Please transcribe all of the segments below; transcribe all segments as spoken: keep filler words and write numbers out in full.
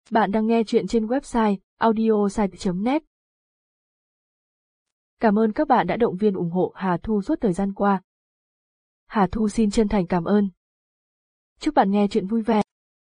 Bạn đang nghe chuyện trên website audiosite chấm net. Cảm ơn các bạn đã động viên ủng hộ Hà Thu suốt thời gian qua. Hà Thu xin chân thành cảm ơn. Chúc bạn nghe chuyện vui vẻ.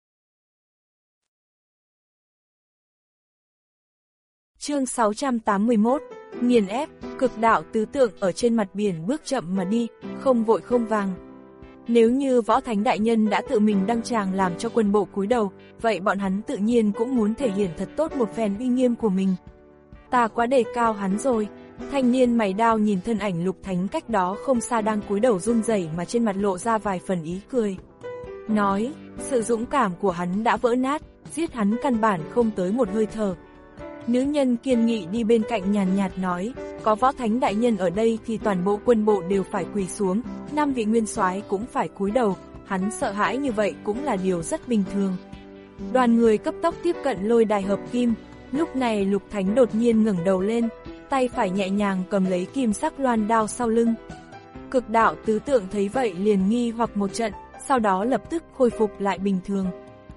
Chương sáu trăm tám mươi mốt, nghiền ép, cực đạo tứ tượng ở trên mặt biển bước chậm mà đi, không vội không vàng. Nếu như Võ Thánh Đại Nhân đã tự mình đăng tràng làm cho quân bộ cúi đầu, vậy bọn hắn tự nhiên cũng muốn thể hiện thật tốt một phen uy nghiêm của mình. Ta quá đề cao hắn rồi. Thanh niên mày đao nhìn thân ảnh Lục Thánh cách đó không xa đang cúi đầu run rẩy mà trên mặt lộ ra vài phần ý cười. Nói, sự dũng cảm của hắn đã vỡ nát, giết hắn căn bản không tới một hơi thở. Nữ nhân kiên nghị đi bên cạnh nhàn nhạt nói, có Võ Thánh Đại Nhân ở đây thì toàn bộ quân bộ đều phải quỳ xuống, năm vị nguyên soái cũng phải cúi đầu, hắn sợ hãi như vậy cũng là điều rất bình thường. Đoàn người cấp tốc tiếp cận lôi đài hợp kim, lúc này Lục Thánh đột nhiên ngẩng đầu lên, tay phải nhẹ nhàng cầm lấy kim sắc loan đao sau lưng. Cực đạo tứ tượng thấy vậy liền nghi hoặc một trận, sau đó lập tức khôi phục lại bình thường.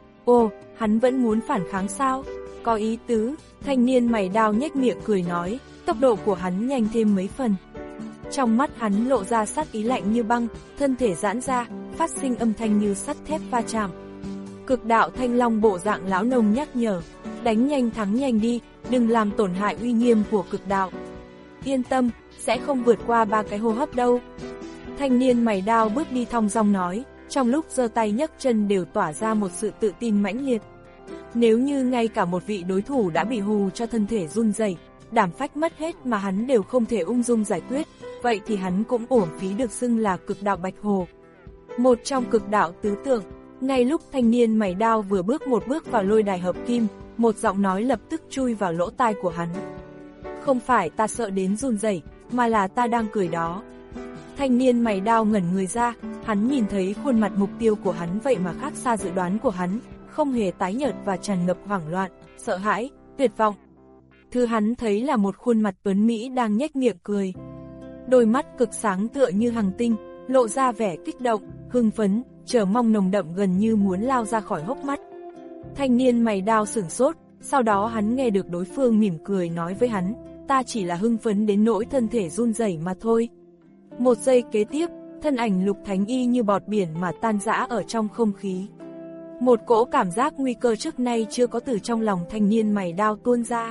Ô, hắn vẫn muốn phản kháng sao? Có ý tứ, thanh niên mày đao nhếch miệng cười nói, tốc độ của hắn nhanh thêm mấy phần. Trong mắt hắn lộ ra sát ý lạnh như băng, thân thể giãn ra, phát sinh âm thanh như sắt thép va chạm. Cực đạo thanh long bộ dạng lão nông nhắc nhở, đánh nhanh thắng nhanh đi, đừng làm tổn hại uy nghiêm của cực đạo. Yên tâm, sẽ không vượt qua ba cái hô hấp đâu. Thanh niên mày đao bước đi thong dong nói, trong lúc giơ tay nhấc chân đều tỏa ra một sự tự tin mãnh liệt. Nếu như ngay cả một vị đối thủ đã bị hù cho thân thể run rẩy, đảm phách mất hết mà hắn đều không thể ung dung giải quyết, vậy thì hắn cũng uổng phí được xưng là cực đạo Bạch Hồ. Một trong cực đạo tứ tượng, ngay lúc thanh niên mày đao vừa bước một bước vào lôi đài hợp kim, một giọng nói lập tức chui vào lỗ tai của hắn. Không phải ta sợ đến run rẩy, mà là ta đang cười đó. Thanh niên mày đao ngẩn người ra, hắn nhìn thấy khuôn mặt mục tiêu của hắn vậy mà khác xa dự đoán của hắn, không hề tái nhợt và tràn ngập hoảng loạn, sợ hãi, tuyệt vọng. Thứ hắn thấy là một khuôn mặt tuấn Mỹ đang nhếch miệng cười. Đôi mắt cực sáng tựa như hằng tinh, lộ ra vẻ kích động, hưng phấn, chờ mong nồng đậm gần như muốn lao ra khỏi hốc mắt. Thanh niên mày đao sửng sốt, sau đó hắn nghe được đối phương mỉm cười nói với hắn, ta chỉ là hưng phấn đến nỗi thân thể run rẩy mà thôi. Một giây kế tiếp, thân ảnh Lục Thánh y như bọt biển mà tan rã ở trong không khí. Một cỗ cảm giác nguy cơ trước nay chưa có từ trong lòng thanh niên mày đao tuôn ra.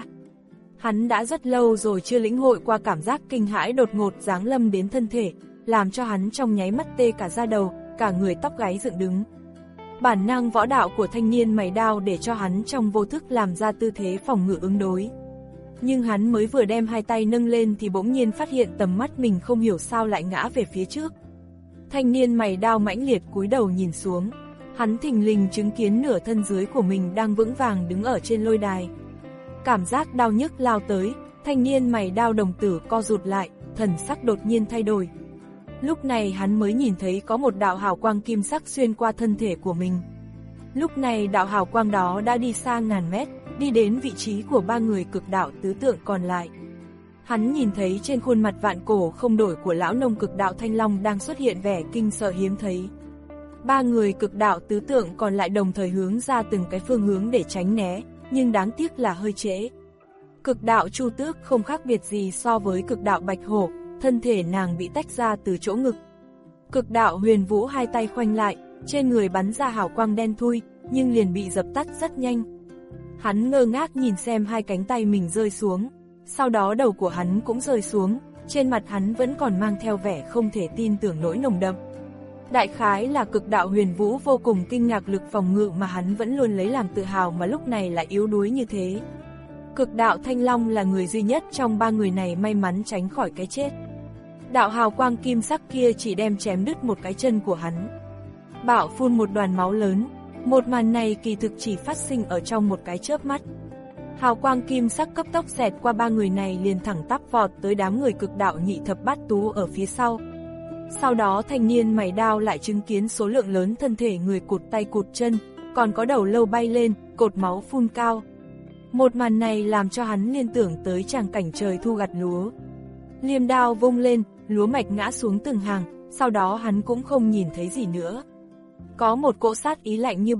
Hắn đã rất lâu rồi chưa lĩnh hội qua cảm giác kinh hãi đột ngột giáng lâm đến thân thể, làm cho hắn trong nháy mắt tê cả da đầu, cả người tóc gáy dựng đứng. Bản năng võ đạo của thanh niên mày đao để cho hắn trong vô thức làm ra tư thế phòng ngự ứng đối. Nhưng hắn mới vừa đem hai tay nâng lên thì bỗng nhiên phát hiện tầm mắt mình không hiểu sao lại ngã về phía trước. Thanh niên mày đao mãnh liệt cúi đầu nhìn xuống, hắn thình lình chứng kiến nửa thân dưới của mình đang vững vàng đứng ở trên lôi đài. Cảm giác đau nhức lao tới, thanh niên mày đao đồng tử co rụt lại, thần sắc đột nhiên thay đổi. Lúc này hắn mới nhìn thấy có một đạo hào quang kim sắc xuyên qua thân thể của mình. Lúc này đạo hào quang đó đã đi xa ngàn mét, đi đến vị trí của ba người cực đạo tứ tượng còn lại. Hắn nhìn thấy trên khuôn mặt vạn cổ không đổi của lão nông cực đạo Thanh Long đang xuất hiện vẻ kinh sợ hiếm thấy. Ba người cực đạo tứ tượng còn lại đồng thời hướng ra từng cái phương hướng để tránh né, nhưng đáng tiếc là hơi trễ. Cực đạo Chu Tước không khác biệt gì so với cực đạo Bạch Hổ, thân thể nàng bị tách ra từ chỗ ngực. Cực đạo Huyền Vũ hai tay khoanh lại, trên người bắn ra hào quang đen thui, nhưng liền bị dập tắt rất nhanh. Hắn ngơ ngác nhìn xem hai cánh tay mình rơi xuống, sau đó đầu của hắn cũng rơi xuống, trên mặt hắn vẫn còn mang theo vẻ không thể tin tưởng nỗi nồng đậm. Đại khái là cực đạo Huyền Vũ vô cùng kinh ngạc lực phòng ngự mà hắn vẫn luôn lấy làm tự hào mà lúc này lại yếu đuối như thế. Cực đạo Thanh Long là người duy nhất trong ba người này may mắn tránh khỏi cái chết. Đạo hào quang kim sắc kia chỉ đem chém đứt một cái chân của hắn. Bạo phun một đoàn máu lớn, một màn này kỳ thực chỉ phát sinh ở trong một cái chớp mắt. Hào quang kim sắc cấp tốc xẹt qua ba người này liền thẳng tắp vọt tới đám người cực đạo nhị thập bát tú ở phía sau. Sau đó thanh niên mày đao lại chứng kiến số lượng lớn thân thể người cụt tay cụt chân, còn có đầu lâu bay lên, cột máu phun cao. Một màn này làm cho hắn liên tưởng tới tràng cảnh trời thu gặt lúa. Liềm đao vung lên, lúa mạch ngã xuống từng hàng, sau đó hắn cũng không nhìn thấy gì nữa. Có một cỗ sát ý lạnh như băng,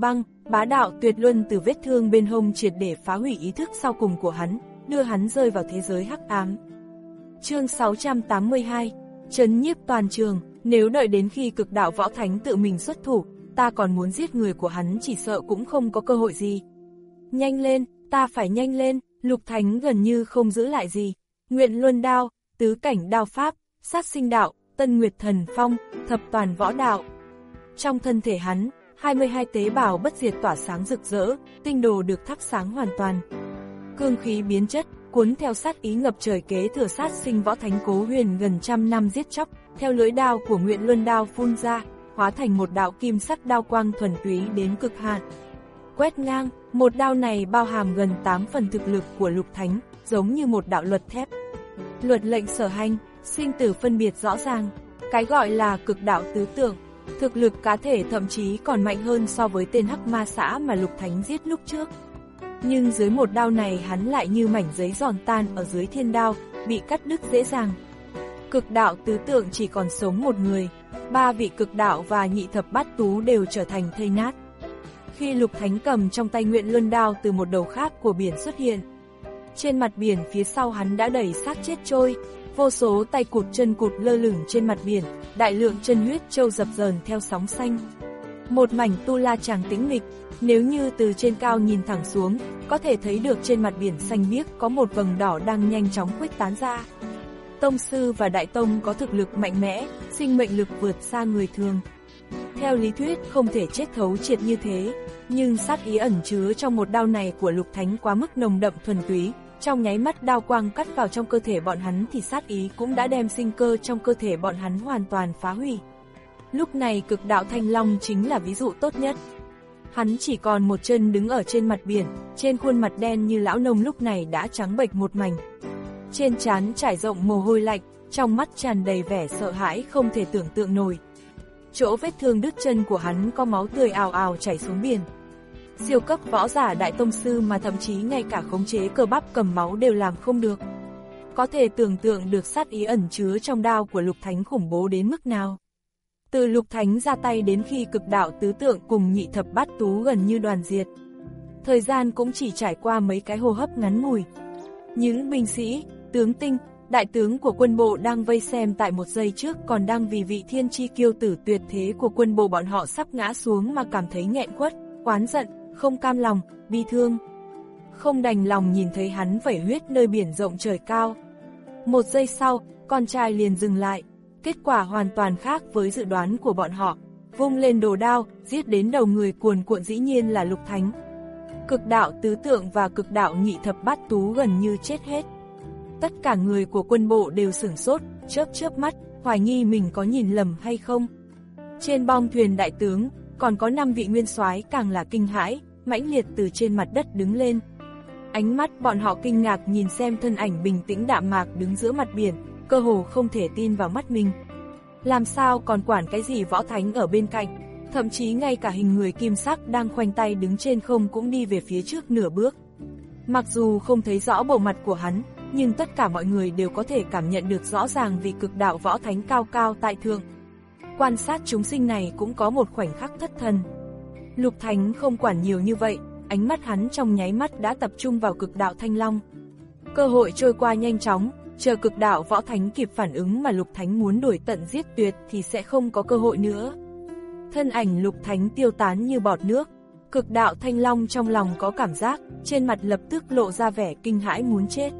Bá đạo tuyệt luân từ vết thương bên hông triệt để phá hủy ý thức sau cùng của hắn, đưa hắn rơi vào thế giới hắc ám. Chương sáu trăm tám mươi hai, trấn nhiếp toàn trường. Nếu đợi đến khi cực đạo võ thánh tự mình xuất thủ, ta còn muốn giết người của hắn chỉ sợ cũng không có cơ hội gì. Nhanh lên, ta phải nhanh lên. Lục Thánh gần như không giữ lại gì. Nguyện luân đao, tứ cảnh đao pháp, sát sinh đạo, tân nguyệt thần phong, thập toàn võ đạo. Trong thân thể hắn, hai mươi hai tế bào bất diệt tỏa sáng rực rỡ, tinh đồ được thắp sáng hoàn toàn. Cương khí biến chất, cuốn theo sát ý ngập trời kế thừa sát sinh võ thánh Cố Huyền gần trăm năm giết chóc, theo lưỡi đao của Nguyện Luân đao phun ra, hóa thành một đạo kim sắc đao quang thuần túy đến cực hạn. Quét ngang, một đao này bao hàm gần tám phần thực lực của Lục Thánh, giống như một đạo luật thép. Luật lệnh sở hành, sinh tử phân biệt rõ ràng, cái gọi là cực đạo tứ tượng, thực lực cá thể thậm chí còn mạnh hơn so với tên hắc ma xã mà Lục Thánh giết lúc trước. Nhưng dưới một đao này hắn lại như mảnh giấy giòn tan ở dưới thiên đao, bị cắt đứt dễ dàng. Cực đạo tứ tượng chỉ còn sống một người, ba vị cực đạo và nhị thập bát tú đều trở thành thây nát. Khi Lục Thánh cầm trong tay Nguyện Luân đao từ một đầu khác của biển xuất hiện, trên mặt biển phía sau hắn đã đầy xác chết trôi, vô số tay cụt chân cụt lơ lửng trên mặt biển, đại lượng chân huyết trâu dập dờn theo sóng xanh. Một mảnh tu la chàng tĩnh mịch, nếu như từ trên cao nhìn thẳng xuống, có thể thấy được trên mặt biển xanh biếc có một vầng đỏ đang nhanh chóng khuếch tán ra. Tông sư và đại tông có thực lực mạnh mẽ, sinh mệnh lực vượt xa người thường. Theo lý thuyết không thể chết thấu triệt như thế, nhưng sát ý ẩn chứa trong một đao này của Lục Thánh quá mức nồng đậm thuần túy, trong nháy mắt đao quang cắt vào trong cơ thể bọn hắn thì sát ý cũng đã đem sinh cơ trong cơ thể bọn hắn hoàn toàn phá hủy. Lúc này cực đạo Thanh Long chính là ví dụ tốt nhất. Hắn chỉ còn một chân đứng ở trên mặt biển, trên khuôn mặt đen như lão nông lúc này đã trắng bệch một mảnh. Trên trán trải rộng mồ hôi lạnh, trong mắt tràn đầy vẻ sợ hãi không thể tưởng tượng nổi. Chỗ vết thương đứt chân của hắn có máu tươi ào ào chảy xuống biển. Siêu cấp võ giả đại tông sư mà thậm chí ngay cả khống chế cơ bắp cầm máu đều làm không được. Có thể tưởng tượng được sát ý ẩn chứa trong đao của Lục Thánh khủng bố đến mức nào. Từ Lục Thánh ra tay đến khi cực đạo tứ tượng cùng nhị thập bát tú gần như đoàn diệt, thời gian cũng chỉ trải qua mấy cái hô hấp ngắn ngủi. Những binh sĩ, tướng tinh, đại tướng của quân bộ đang vây xem tại một giây trước còn đang vì vị thiên chi kiêu tử tuyệt thế của quân bộ bọn họ sắp ngã xuống mà cảm thấy nghẹn quất, oán giận, không cam lòng, bi thương. Không đành lòng nhìn thấy hắn vẩy huyết nơi biển rộng trời cao. Một giây sau, con trai liền dừng lại. Kết quả hoàn toàn khác với dự đoán của bọn họ. Vung lên đồ đao, giết đến đầu người cuồn cuộn dĩ nhiên là Lục Thánh. Cực đạo tứ tượng và cực đạo nhị thập bát tú gần như chết hết. Tất cả người của quân bộ đều sửng sốt, chớp chớp mắt, hoài nghi mình có nhìn lầm hay không. Trên bong thuyền đại tướng, còn có năm vị nguyên soái càng là kinh hãi, mãnh liệt từ trên mặt đất đứng lên. Ánh mắt bọn họ kinh ngạc nhìn xem thân ảnh bình tĩnh đạm mạc đứng giữa mặt biển, cơ hồ không thể tin vào mắt mình. Làm sao còn quản cái gì võ thánh ở bên cạnh, thậm chí ngay cả hình người kim sắc đang khoanh tay đứng trên không cũng đi về phía trước nửa bước. Mặc dù không thấy rõ bộ mặt của hắn, nhưng tất cả mọi người đều có thể cảm nhận được rõ ràng vì cực đạo võ thánh cao cao tại thượng. Quan sát chúng sinh này cũng có một khoảnh khắc thất thần. Lục Thánh không quản nhiều như vậy, ánh mắt hắn trong nháy mắt đã tập trung vào cực đạo Thanh Long. Cơ hội trôi qua nhanh chóng, chờ cực đạo võ thánh kịp phản ứng mà Lục Thánh muốn đuổi tận giết tuyệt thì sẽ không có cơ hội nữa. Thân ảnh Lục Thánh tiêu tán như bọt nước, cực đạo Thanh Long trong lòng có cảm giác, trên mặt lập tức lộ ra vẻ kinh hãi muốn chết.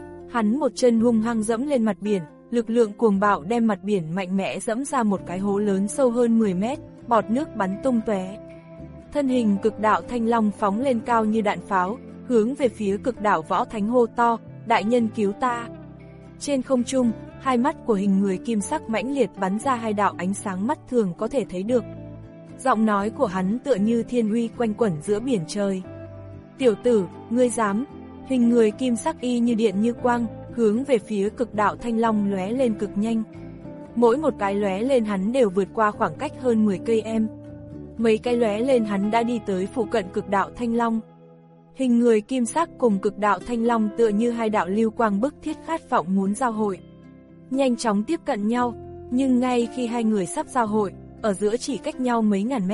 Hắn một chân hung hăng dẫm lên mặt biển, lực lượng cuồng bạo đem mặt biển mạnh mẽ dẫm ra một cái hố lớn sâu hơn mười mét, bọt nước bắn tung tóe. Thân hình cực đạo Thanh Long phóng lên cao như đạn pháo, hướng về phía cực đạo võ thánh hô to, đại nhân cứu ta. Trên không trung, hai mắt của hình người kim sắc mãnh liệt bắn ra hai đạo ánh sáng mắt thường có thể thấy được. Giọng nói của hắn tựa như thiên uy quanh quẩn giữa biển trời. Tiểu tử, ngươi dám? Hình người kim sắc y như điện như quang, hướng về phía cực đạo Thanh Long lóe lên cực nhanh. Mỗi một cái lóe lên hắn đều vượt qua khoảng cách hơn mười cây em. Mấy cái lóe lên hắn đã đi tới phụ cận cực đạo Thanh Long. Hình người kim sắc cùng cực đạo Thanh Long tựa như hai đạo lưu quang bức thiết khát vọng muốn giao hội. Nhanh chóng tiếp cận nhau, nhưng ngay khi hai người sắp giao hội, ở giữa chỉ cách nhau mấy ngàn mét,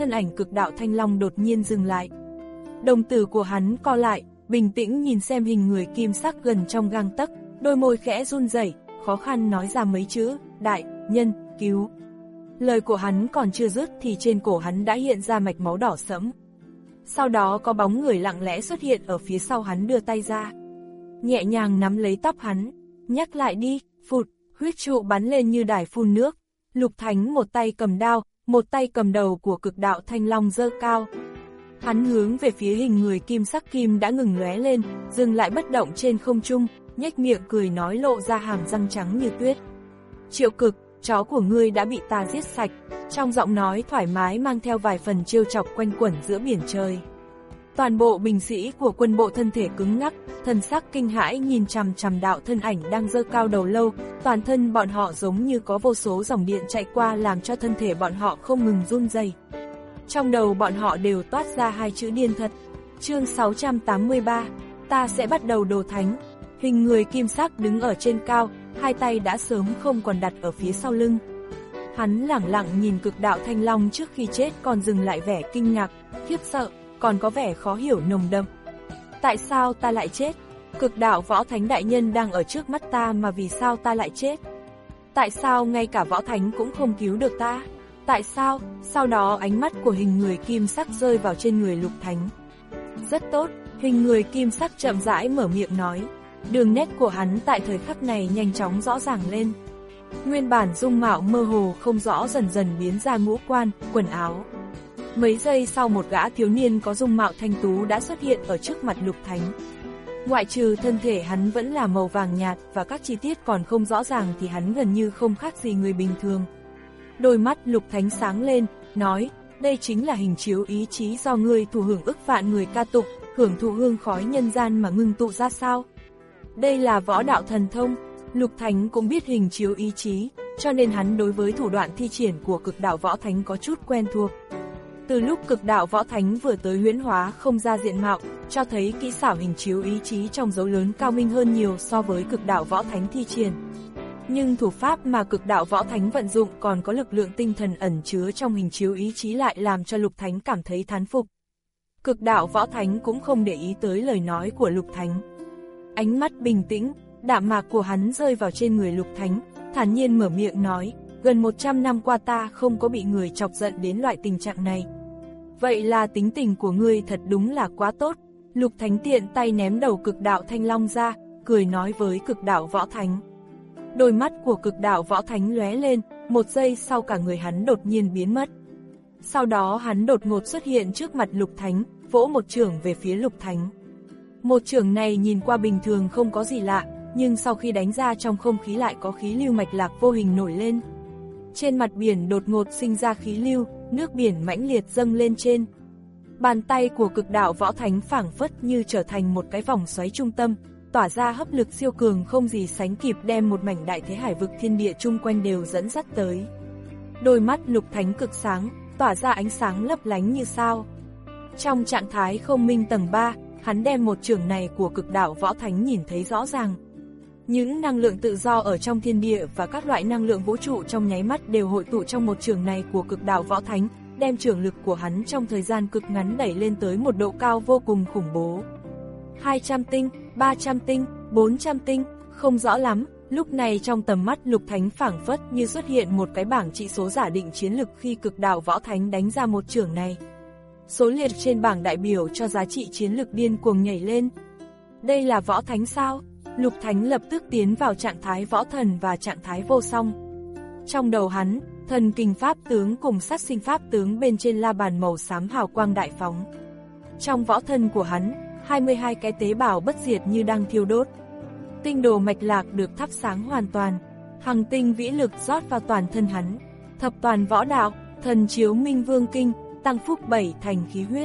thân ảnh cực đạo thanh long đột nhiên dừng lại. Đồng tử của hắn co lại, bình tĩnh nhìn xem hình người kim sắc gần trong gang tấc, đôi môi khẽ run rẩy, khó khăn nói ra mấy chữ, đại, nhân, cứu. Lời của hắn còn chưa dứt thì trên cổ hắn đã hiện ra mạch máu đỏ sẫm. Sau đó có bóng người lặng lẽ xuất hiện ở phía sau hắn đưa tay ra. Nhẹ nhàng nắm lấy tóc hắn, nhắc lại đi, phụt, huyết trụ bắn lên như đài phun nước. Lục Thánh một tay cầm đao, một tay cầm đầu của cực đạo thanh long giơ cao. Hắn hướng về phía hình người kim sắc kim đã ngừng lóe lên, dừng lại bất động trên không trung, nhếch miệng cười nói lộ ra hàm răng trắng như tuyết. Triệu Cực, chó của ngươi đã bị ta giết sạch, trong giọng nói thoải mái mang theo vài phần trêu chọc quanh quẩn giữa biển trời. Toàn bộ binh sĩ của quân bộ thân thể cứng ngắc, thần sắc kinh hãi nhìn chằm chằm đạo thân ảnh đang giơ cao đầu lâu, toàn thân bọn họ giống như có vô số dòng điện chạy qua làm cho thân thể bọn họ không ngừng run rẩy. Trong đầu bọn họ đều toát ra hai chữ điên thật. Chương sáu trăm tám mươi ba, ta sẽ bắt đầu đồ thánh. Hình người kim sắc đứng ở trên cao, hai tay đã sớm không còn đặt ở phía sau lưng. Hắn lẳng lặng nhìn cực đạo thanh long trước khi chết còn dừng lại vẻ kinh ngạc, khiếp sợ, còn có vẻ khó hiểu nồng đậm. Tại sao ta lại chết? Cực đạo võ thánh đại nhân đang ở trước mắt ta mà vì sao ta lại chết? Tại sao ngay cả võ thánh cũng không cứu được ta? Tại sao? Sau đó ánh mắt của hình người kim sắc rơi vào trên người Lục Thánh. Rất tốt, hình người kim sắc chậm rãi mở miệng nói. Đường nét của hắn tại thời khắc này nhanh chóng rõ ràng lên. Nguyên bản dung mạo mơ hồ không rõ dần dần biến ra ngũ quan, quần áo. Mấy giây sau một gã thiếu niên có dung mạo thanh tú đã xuất hiện ở trước mặt Lục Thánh. Ngoại trừ thân thể hắn vẫn là màu vàng nhạt và các chi tiết còn không rõ ràng thì hắn gần như không khác gì người bình thường. Đôi mắt Lục Thánh sáng lên, nói, đây chính là hình chiếu ý chí do ngươi thụ hưởng ức vạn người ca tụng, hưởng thụ hương khói nhân gian mà ngưng tụ ra sao? Đây là võ đạo thần thông. Lục Thánh cũng biết hình chiếu ý chí, cho nên hắn đối với thủ đoạn thi triển của cực đạo võ thánh có chút quen thuộc. Từ lúc cực đạo võ thánh vừa tới huyễn hóa không ra diện mạo, cho thấy kỹ xảo hình chiếu ý chí trong dấu lớn cao minh hơn nhiều so với cực đạo võ thánh thi triển. Nhưng thủ pháp mà cực đạo võ thánh vận dụng còn có lực lượng tinh thần ẩn chứa trong hình chiếu ý chí lại làm cho Lục Thánh cảm thấy thán phục. Cực đạo võ thánh cũng không để ý tới lời nói của Lục Thánh. Ánh mắt bình tĩnh, đạm mạc của hắn rơi vào trên người Lục Thánh, thản nhiên mở miệng nói, gần một trăm năm qua ta không có bị người chọc giận đến loại tình trạng này. Vậy là tính tình của ngươi thật đúng là quá tốt. Lục Thánh tiện tay ném đầu cực đạo thanh long ra, cười nói với cực đạo võ thánh. Đôi mắt của cực đạo võ thánh lóe lên, một giây sau cả người hắn đột nhiên biến mất. Sau đó hắn đột ngột xuất hiện trước mặt Lục Thánh, vỗ một chưởng về phía Lục Thánh. Một chưởng này nhìn qua bình thường không có gì lạ, nhưng sau khi đánh ra trong không khí lại có khí lưu mạch lạc vô hình nổi lên. Trên mặt biển đột ngột sinh ra khí lưu, nước biển mãnh liệt dâng lên trên. Bàn tay của cực đạo võ thánh phảng phất như trở thành một cái vòng xoáy trung tâm, tỏa ra hấp lực siêu cường không gì sánh kịp đem một mảnh đại thế hải vực thiên địa chung quanh đều dẫn dắt tới. Đôi mắt Lục Thánh cực sáng, tỏa ra ánh sáng lấp lánh như sao. Trong trạng thái không minh tầng ba, hắn đem một chưởng này của cực đạo võ thánh nhìn thấy rõ ràng. Những năng lượng tự do ở trong thiên địa và các loại năng lượng vũ trụ trong nháy mắt đều hội tụ trong một chưởng này của cực đạo võ thánh, đem chưởng lực của hắn trong thời gian cực ngắn đẩy lên tới một độ cao vô cùng khủng bố. hai trăm tinh, ba trăm tinh, bốn trăm tinh, không rõ lắm, lúc này trong tầm mắt Lục Thánh phảng phất như xuất hiện một cái bảng trị số giả định chiến lực khi cực đạo võ thánh đánh ra một chưởng này. Số liệt trên bảng đại biểu cho giá trị chiến lực điên cuồng nhảy lên. Đây là võ thánh sao? Lục Thánh lập tức tiến vào trạng thái võ thần và trạng thái vô song. Trong đầu hắn, thần kinh pháp tướng cùng sát sinh pháp tướng bên trên la bàn màu xám hào quang đại phóng. Trong võ thân của hắn, hai mươi hai cái tế bào bất diệt như đang thiêu đốt. Tinh đồ mạch lạc được thắp sáng hoàn toàn, hằng tinh vĩ lực rót vào toàn thân hắn. Thập toàn võ đạo, thần chiếu minh vương kinh, tăng phúc bảy thành khí huyết.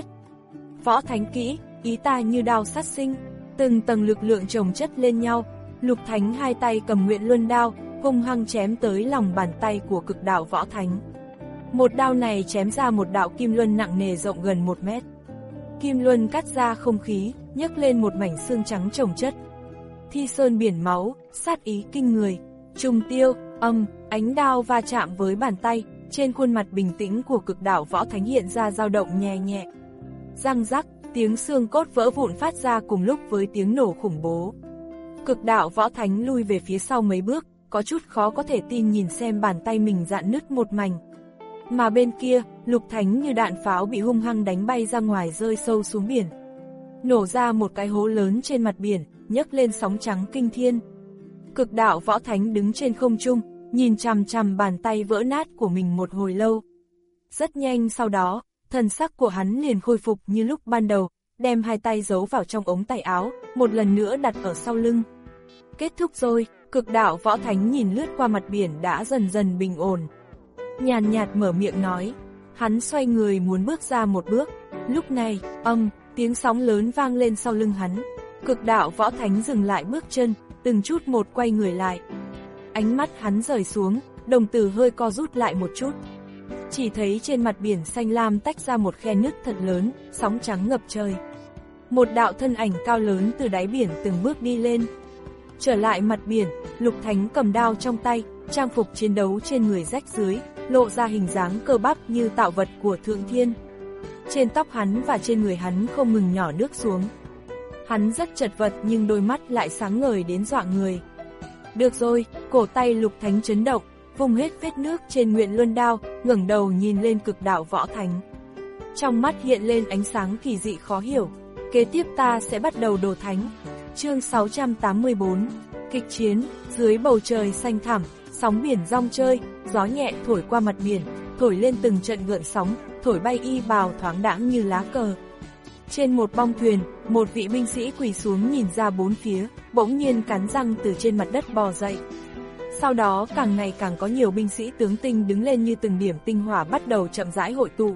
Võ thánh kỹ, ý ta như đao sát sinh, từng tầng lực lượng chồng chất lên nhau. Lục Thánh hai tay cầm nguyện luân đao, hung hăng chém tới lòng bàn tay của cực đạo võ thánh. Một đao này chém ra một đạo kim luân nặng nề rộng gần một mét. Kim luân cắt ra không khí, nhấc lên một mảnh xương trắng chồng chất. Thi sơn biển máu, sát ý kinh người. Trùng tiêu, âm, ánh đao va chạm với bàn tay, Trên khuôn mặt bình tĩnh của cực đạo võ thánh hiện ra dao động nhẹ nhẹ. Răng rắc, tiếng xương cốt vỡ vụn phát ra cùng lúc với tiếng nổ khủng bố. Cực đạo võ thánh lui về phía sau mấy bước, có chút khó có thể tin nhìn xem bàn tay mình rạn nứt một mảnh. Mà bên kia, Lục Thánh như đạn pháo bị hung hăng đánh bay ra ngoài rơi sâu xuống biển. Nổ ra một cái hố lớn trên mặt biển, nhấc lên sóng trắng kinh thiên. Cực đạo võ thánh đứng trên không trung, nhìn chằm chằm bàn tay vỡ nát của mình một hồi lâu. Rất nhanh sau đó, thần sắc của hắn liền khôi phục như lúc ban đầu, đem hai tay giấu vào trong ống tay áo, một lần nữa đặt ở sau lưng. Kết thúc rồi, cực đạo võ thánh nhìn lướt qua mặt biển đã dần dần bình ổn. Nhàn nhạt mở miệng nói, hắn xoay người muốn bước ra một bước. Lúc này, âm, tiếng sóng lớn vang lên sau lưng hắn. Cực đạo võ thánh dừng lại bước chân, từng chút một quay người lại. Ánh mắt hắn rời xuống, đồng tử hơi co rút lại một chút. Chỉ thấy trên mặt biển xanh lam tách ra một khe nứt thật lớn, sóng trắng ngập trời. Một đạo thân ảnh cao lớn từ đáy biển từng bước đi lên. Trở lại mặt biển, Lục Thánh cầm đao trong tay, trang phục chiến đấu trên người rách dưới, lộ ra hình dáng cơ bắp như tạo vật của Thượng Thiên. Trên tóc hắn và trên người hắn không ngừng nhỏ nước xuống. Hắn rất chật vật nhưng đôi mắt lại sáng ngời đến dọa người. Được rồi, cổ tay Lục Thánh chấn động, vùng hết vết nước trên Nguyện Luân đao, ngẩng đầu nhìn lên cực đạo võ thánh. Trong mắt hiện lên ánh sáng kỳ dị khó hiểu. Kế tiếp ta sẽ bắt đầu đồ thánh. Chương sáu trăm tám mươi bốn, kịch chiến, dưới bầu trời xanh thẳm, sóng biển rong chơi, gió nhẹ thổi qua mặt biển, thổi lên từng trận gợn sóng, thổi bay y bào thoáng đãng như lá cờ. Trên một bong thuyền, một vị binh sĩ quỳ xuống nhìn ra bốn phía, bỗng nhiên cắn răng từ trên mặt đất bò dậy. Sau đó càng ngày càng có nhiều binh sĩ tướng tinh đứng lên như từng điểm tinh hỏa bắt đầu chậm rãi hội tụ.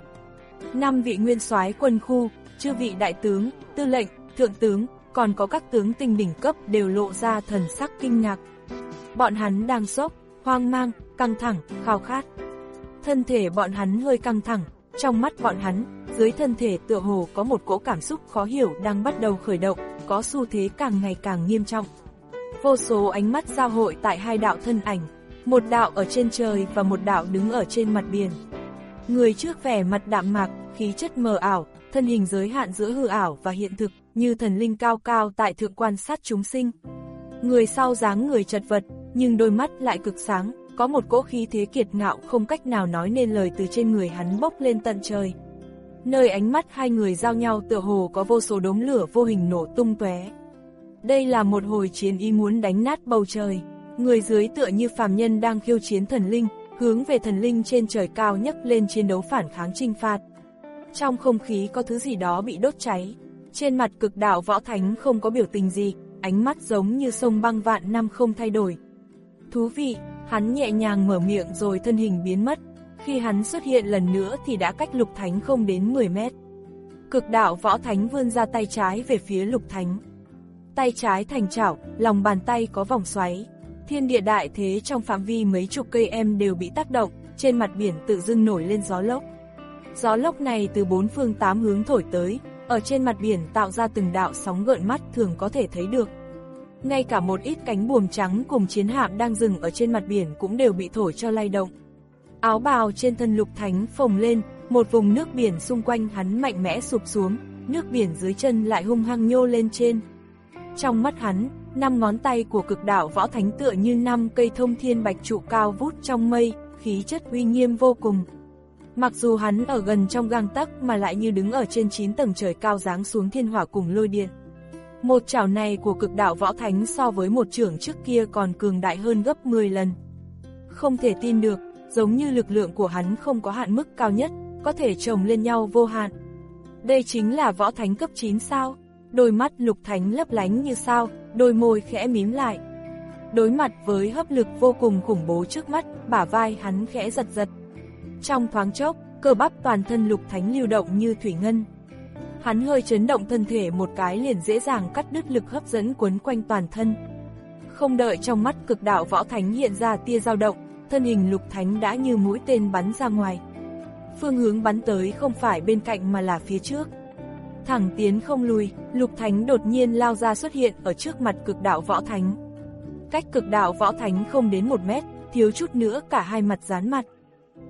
Năm vị nguyên soái quân khu, chư vị đại tướng, tư lệnh, thượng tướng, còn có các tướng tinh đỉnh cấp đều lộ ra thần sắc kinh ngạc. Bọn hắn đang sốc, hoang mang, căng thẳng, khao khát. Thân thể bọn hắn hơi căng thẳng, trong mắt bọn hắn, dưới thân thể tựa hồ có một cỗ cảm xúc khó hiểu đang bắt đầu khởi động, có xu thế càng ngày càng nghiêm trọng. Vô số ánh mắt giao hội tại hai đạo thân ảnh, một đạo ở trên trời và một đạo đứng ở trên mặt biển. Người trước vẻ mặt đạm mạc, khí chất mờ ảo, thân hình giới hạn giữa hư ảo và hiện thực, như thần linh cao cao tại thượng quan sát chúng sinh. Người sau dáng người chật vật, nhưng đôi mắt lại cực sáng, có một cỗ khí thế kiệt ngạo không cách nào nói nên lời từ trên người hắn bốc lên tận trời. Nơi ánh mắt hai người giao nhau tựa hồ có vô số đốm lửa vô hình nổ tung tóe. Đây là một hồi chiến ý muốn đánh nát bầu trời. Người dưới tựa như phàm nhân đang khiêu chiến thần linh, hướng về thần linh trên trời cao nhấc lên chiến đấu phản kháng chinh phạt. Trong không khí có thứ gì đó bị đốt cháy. Trên mặt cực đạo võ thánh không có biểu tình gì, ánh mắt giống như sông băng vạn năm không thay đổi. Thú vị, hắn nhẹ nhàng mở miệng rồi thân hình biến mất. Khi hắn xuất hiện lần nữa thì đã cách Lục Thánh không đến mười mét. Cực đạo võ thánh vươn ra tay trái về phía Lục Thánh. Tay trái thành chảo, lòng bàn tay có vòng xoáy. Thiên địa đại thế trong phạm vi mấy chục cây em đều bị tác động, trên mặt biển tự dưng nổi lên gió lốc. Gió lốc này từ bốn phương tám hướng thổi tới, ở trên mặt biển tạo ra từng đạo sóng gợn mắt thường có thể thấy được. Ngay cả một ít cánh buồm trắng cùng chiến hạm đang dừng ở trên mặt biển cũng đều bị thổi cho lay động. Áo bào trên thân Lục Thánh phồng lên, một vùng nước biển xung quanh hắn mạnh mẽ sụp xuống, nước biển dưới chân lại hung hăng nhô lên trên. Trong mắt hắn, năm ngón tay của cực đạo võ thánh tựa như năm cây thông thiên bạch trụ cao vút trong mây, khí chất uy nghiêm vô cùng. Mặc dù hắn ở gần trong gang tấc mà lại như đứng ở trên chín tầng trời cao giáng xuống thiên hỏa cùng lôi điện. Một chảo này của cực đạo võ thánh so với một chưởng trước kia còn cường đại hơn gấp mười lần. Không thể tin được, giống như lực lượng của hắn không có hạn mức cao nhất, có thể chồng lên nhau vô hạn. Đây chính là võ thánh cấp chín sao? Đôi mắt Lục Thánh lấp lánh như sao, đôi môi khẽ mím lại. Đối mặt với hấp lực vô cùng khủng bố trước mắt, bả vai hắn khẽ giật giật. Trong thoáng chốc, cơ bắp toàn thân Lục Thánh lưu động như thủy ngân. Hắn hơi chấn động thân thể một cái liền dễ dàng cắt đứt lực hấp dẫn quấn quanh toàn thân. Không đợi trong mắt cực đạo võ thánh hiện ra tia dao động, thân hình Lục Thánh đã như mũi tên bắn ra ngoài. Phương hướng bắn tới không phải bên cạnh mà là phía trước. Thẳng tiến không lùi, Lục Thánh đột nhiên lao ra xuất hiện ở trước mặt cực đạo võ thánh. Cách cực đạo võ thánh không đến một mét, thiếu chút nữa cả hai mặt dán mặt.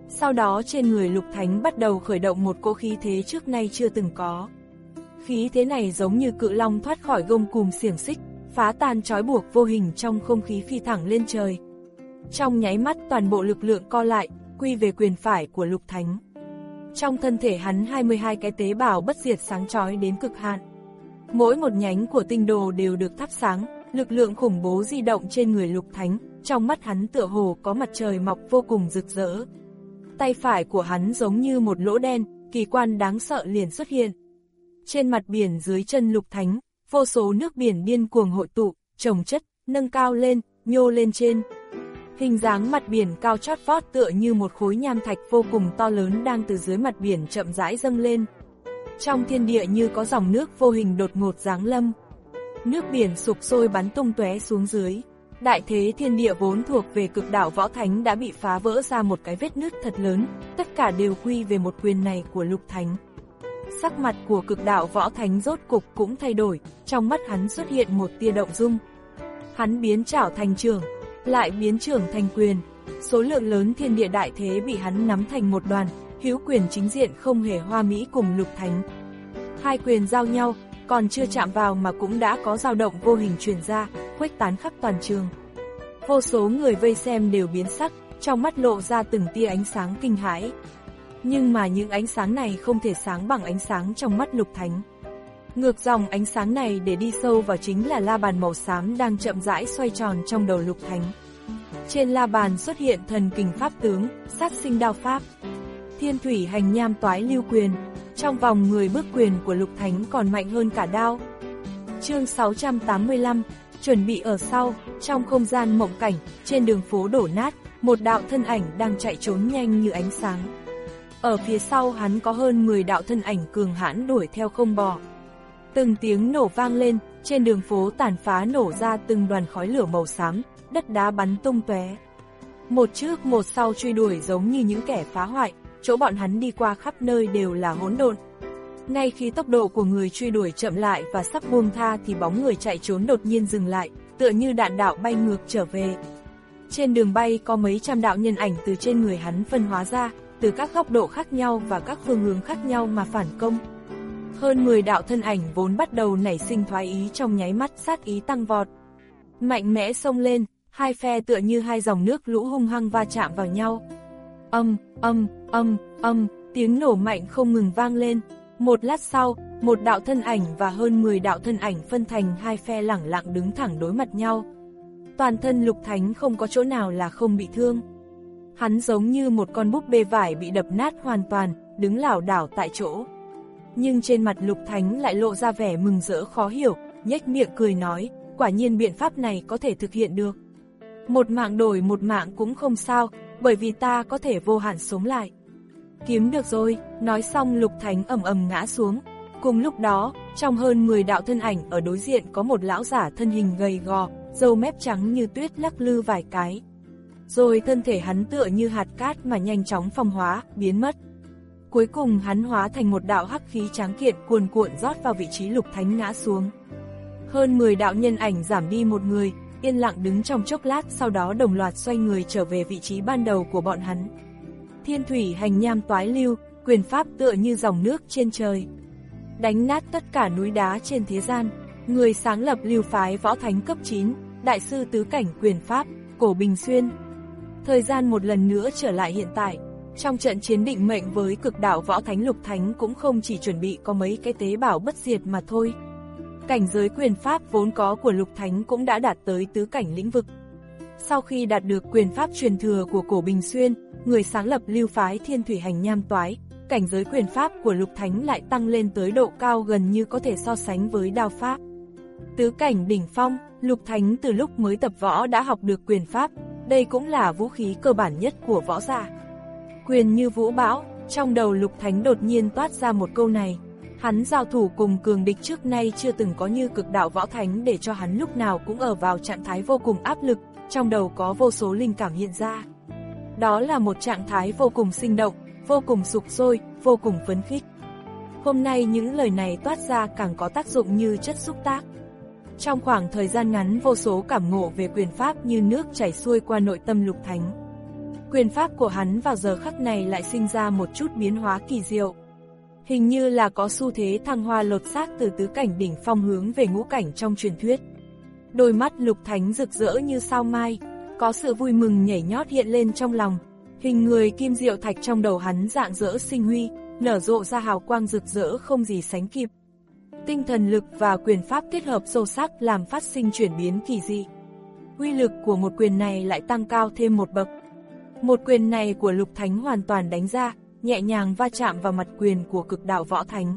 Sau đó trên người Lục Thánh bắt đầu khởi động một cỗ khí thế trước nay chưa từng có. Khí thế này giống như cự long thoát khỏi gông cùm xiềng xích, phá tan trói buộc vô hình trong không khí phi thẳng lên trời. Trong nháy mắt toàn bộ lực lượng co lại, quy về quyền phải của Lục Thánh. Trong thân thể hắn hai mươi hai cái tế bào bất diệt sáng chói đến cực hạn. Mỗi một nhánh của tinh đồ đều được thắp sáng, lực lượng khủng bố di động trên người Lục Thánh, trong mắt hắn tựa hồ có mặt trời mọc vô cùng rực rỡ. Tay phải của hắn giống như một lỗ đen, kỳ quan đáng sợ liền xuất hiện. Trên mặt biển dưới chân Lục Thánh, vô số nước biển điên cuồng hội tụ, chồng chất, nâng cao lên, nhô lên trên. Hình dáng mặt biển cao chót vót tựa như một khối nham thạch vô cùng to lớn đang từ dưới mặt biển chậm rãi dâng lên. Trong thiên địa như có dòng nước vô hình đột ngột giáng lâm. Nước biển sục sôi bắn tung tóe xuống dưới. Đại thế thiên địa vốn thuộc về cực đạo Võ Thánh đã bị phá vỡ ra một cái vết nứt thật lớn, tất cả đều quy về một quyền này của Lục Thánh. Sắc mặt của cực đạo Võ Thánh rốt cục cũng thay đổi, trong mắt hắn xuất hiện một tia động dung. Hắn biến trảo thành trường, lại biến trưởng thành quyền, số lượng lớn thiên địa đại thế bị hắn nắm thành một đoàn, hữu quyền chính diện không hề hoa mỹ cùng Lục Thánh. Hai quyền giao nhau, còn chưa chạm vào mà cũng đã có dao động vô hình truyền ra, khuếch tán khắp toàn trường. Vô số người vây xem đều biến sắc, trong mắt lộ ra từng tia ánh sáng kinh hãi. Nhưng mà những ánh sáng này không thể sáng bằng ánh sáng trong mắt Lục Thánh. Ngược dòng ánh sáng này để đi sâu vào chính là la bàn màu xám đang chậm rãi xoay tròn trong đầu Lục Thánh. Trên la bàn xuất hiện thần kình pháp tướng, sát sinh đao pháp. Thiên thủy hành nham toái lưu quyền, trong vòng mười bước quyền của Lục Thánh còn mạnh hơn cả đao. Chương sáu trăm tám mươi lăm, chuẩn bị ở sau, trong không gian mộng cảnh, trên đường phố đổ nát, một đạo thân ảnh đang chạy trốn nhanh như ánh sáng. Ở phía sau hắn có hơn mười đạo thân ảnh cường hãn đuổi theo không bỏ. Từng tiếng nổ vang lên, trên đường phố tàn phá nổ ra từng đoàn khói lửa màu xám, đất đá bắn tung tóe. Một trước một sau truy đuổi giống như những kẻ phá hoại, chỗ bọn hắn đi qua khắp nơi đều là hỗn độn. Ngay khi tốc độ của người truy đuổi chậm lại và sắp buông tha thì bóng người chạy trốn đột nhiên dừng lại, tựa như đạn đạo bay ngược trở về. Trên đường bay có mấy trăm đạo nhân ảnh từ trên người hắn phân hóa ra, từ các góc độ khác nhau và các phương hướng khác nhau mà phản công. Hơn mười đạo thân ảnh vốn bắt đầu nảy sinh thoái ý trong nháy mắt sát ý tăng vọt. Mạnh mẽ xông lên, hai phe tựa như hai dòng nước lũ hung hăng va chạm vào nhau. Âm, âm, âm, âm, tiếng nổ mạnh không ngừng vang lên. Một lát sau, một đạo thân ảnh và hơn mười đạo thân ảnh phân thành hai phe lẳng lặng đứng thẳng đối mặt nhau. Toàn thân Lục Thánh không có chỗ nào là không bị thương. Hắn giống như một con búp bê vải bị đập nát hoàn toàn, đứng lảo đảo tại chỗ. Nhưng trên mặt Lục Thánh lại lộ ra vẻ mừng rỡ khó hiểu, nhếch miệng cười nói, quả nhiên biện pháp này có thể thực hiện được. Một mạng đổi một mạng cũng không sao, bởi vì ta có thể vô hạn sống lại. Kiếm được rồi, nói xong Lục Thánh ầm ầm ngã xuống. Cùng lúc đó, trong hơn mười đạo thân ảnh ở đối diện có một lão giả thân hình gầy gò, râu mép trắng như tuyết lắc lư vài cái. Rồi thân thể hắn tựa như hạt cát mà nhanh chóng phong hóa, biến mất. Cuối cùng hắn hóa thành một đạo hắc khí tráng kiện cuồn cuộn rót vào vị trí Lục Thánh ngã xuống. Hơn mười đạo nhân ảnh giảm đi một người, yên lặng đứng trong chốc lát, sau đó đồng loạt xoay người trở về vị trí ban đầu của bọn hắn. Thiên thủy hành nham toái lưu, quyền pháp tựa như dòng nước trên trời. Đánh nát tất cả núi đá trên thế gian, người sáng lập lưu phái Võ Thánh cấp chín, đại sư tứ cảnh quyền pháp, Cổ Bình Xuyên. Thời gian một lần nữa trở lại hiện tại. Trong trận chiến định mệnh với cực đạo Võ Thánh, Lục Thánh cũng không chỉ chuẩn bị có mấy cái tế bào bất diệt mà thôi. Cảnh giới quyền pháp vốn có của Lục Thánh cũng đã đạt tới tứ cảnh lĩnh vực. Sau khi đạt được quyền pháp truyền thừa của Cổ Bình Xuyên, người sáng lập lưu phái Thiên thủy hành nham toái, cảnh giới quyền pháp của Lục Thánh lại tăng lên tới độ cao gần như có thể so sánh với đao pháp. Tứ cảnh đỉnh phong, Lục Thánh từ lúc mới tập võ đã học được quyền pháp, đây cũng là vũ khí cơ bản nhất của võ giả. Quyền như vũ bão, trong đầu Lục Thánh đột nhiên toát ra một câu này. Hắn giao thủ cùng cường địch trước nay chưa từng có như cực đạo Võ Thánh, để cho hắn lúc nào cũng ở vào trạng thái vô cùng áp lực, trong đầu có vô số linh cảm hiện ra. Đó là một trạng thái vô cùng sinh động, vô cùng sục sôi, vô cùng phấn khích. Hôm nay những lời này toát ra càng có tác dụng như chất xúc tác. Trong khoảng thời gian ngắn, vô số cảm ngộ về quyền pháp như nước chảy xuôi qua nội tâm Lục Thánh. Quyền pháp của hắn vào giờ khắc này lại sinh ra một chút biến hóa kỳ diệu. Hình như là có xu thế thăng hoa lột xác từ tứ cảnh đỉnh phong hướng về ngũ cảnh trong truyền thuyết. Đôi mắt Lục Thánh rực rỡ như sao mai, có sự vui mừng nhảy nhót hiện lên trong lòng. Hình người kim diệu thạch trong đầu hắn rạng rỡ sinh huy, nở rộ ra hào quang rực rỡ không gì sánh kịp. Tinh thần lực và quyền pháp kết hợp sâu sắc làm phát sinh chuyển biến kỳ dị. Uy lực của một quyền này lại tăng cao thêm một bậc. Một quyền này của Lục Thánh hoàn toàn đánh ra, nhẹ nhàng va chạm vào mặt quyền của Cực Đạo Võ Thánh.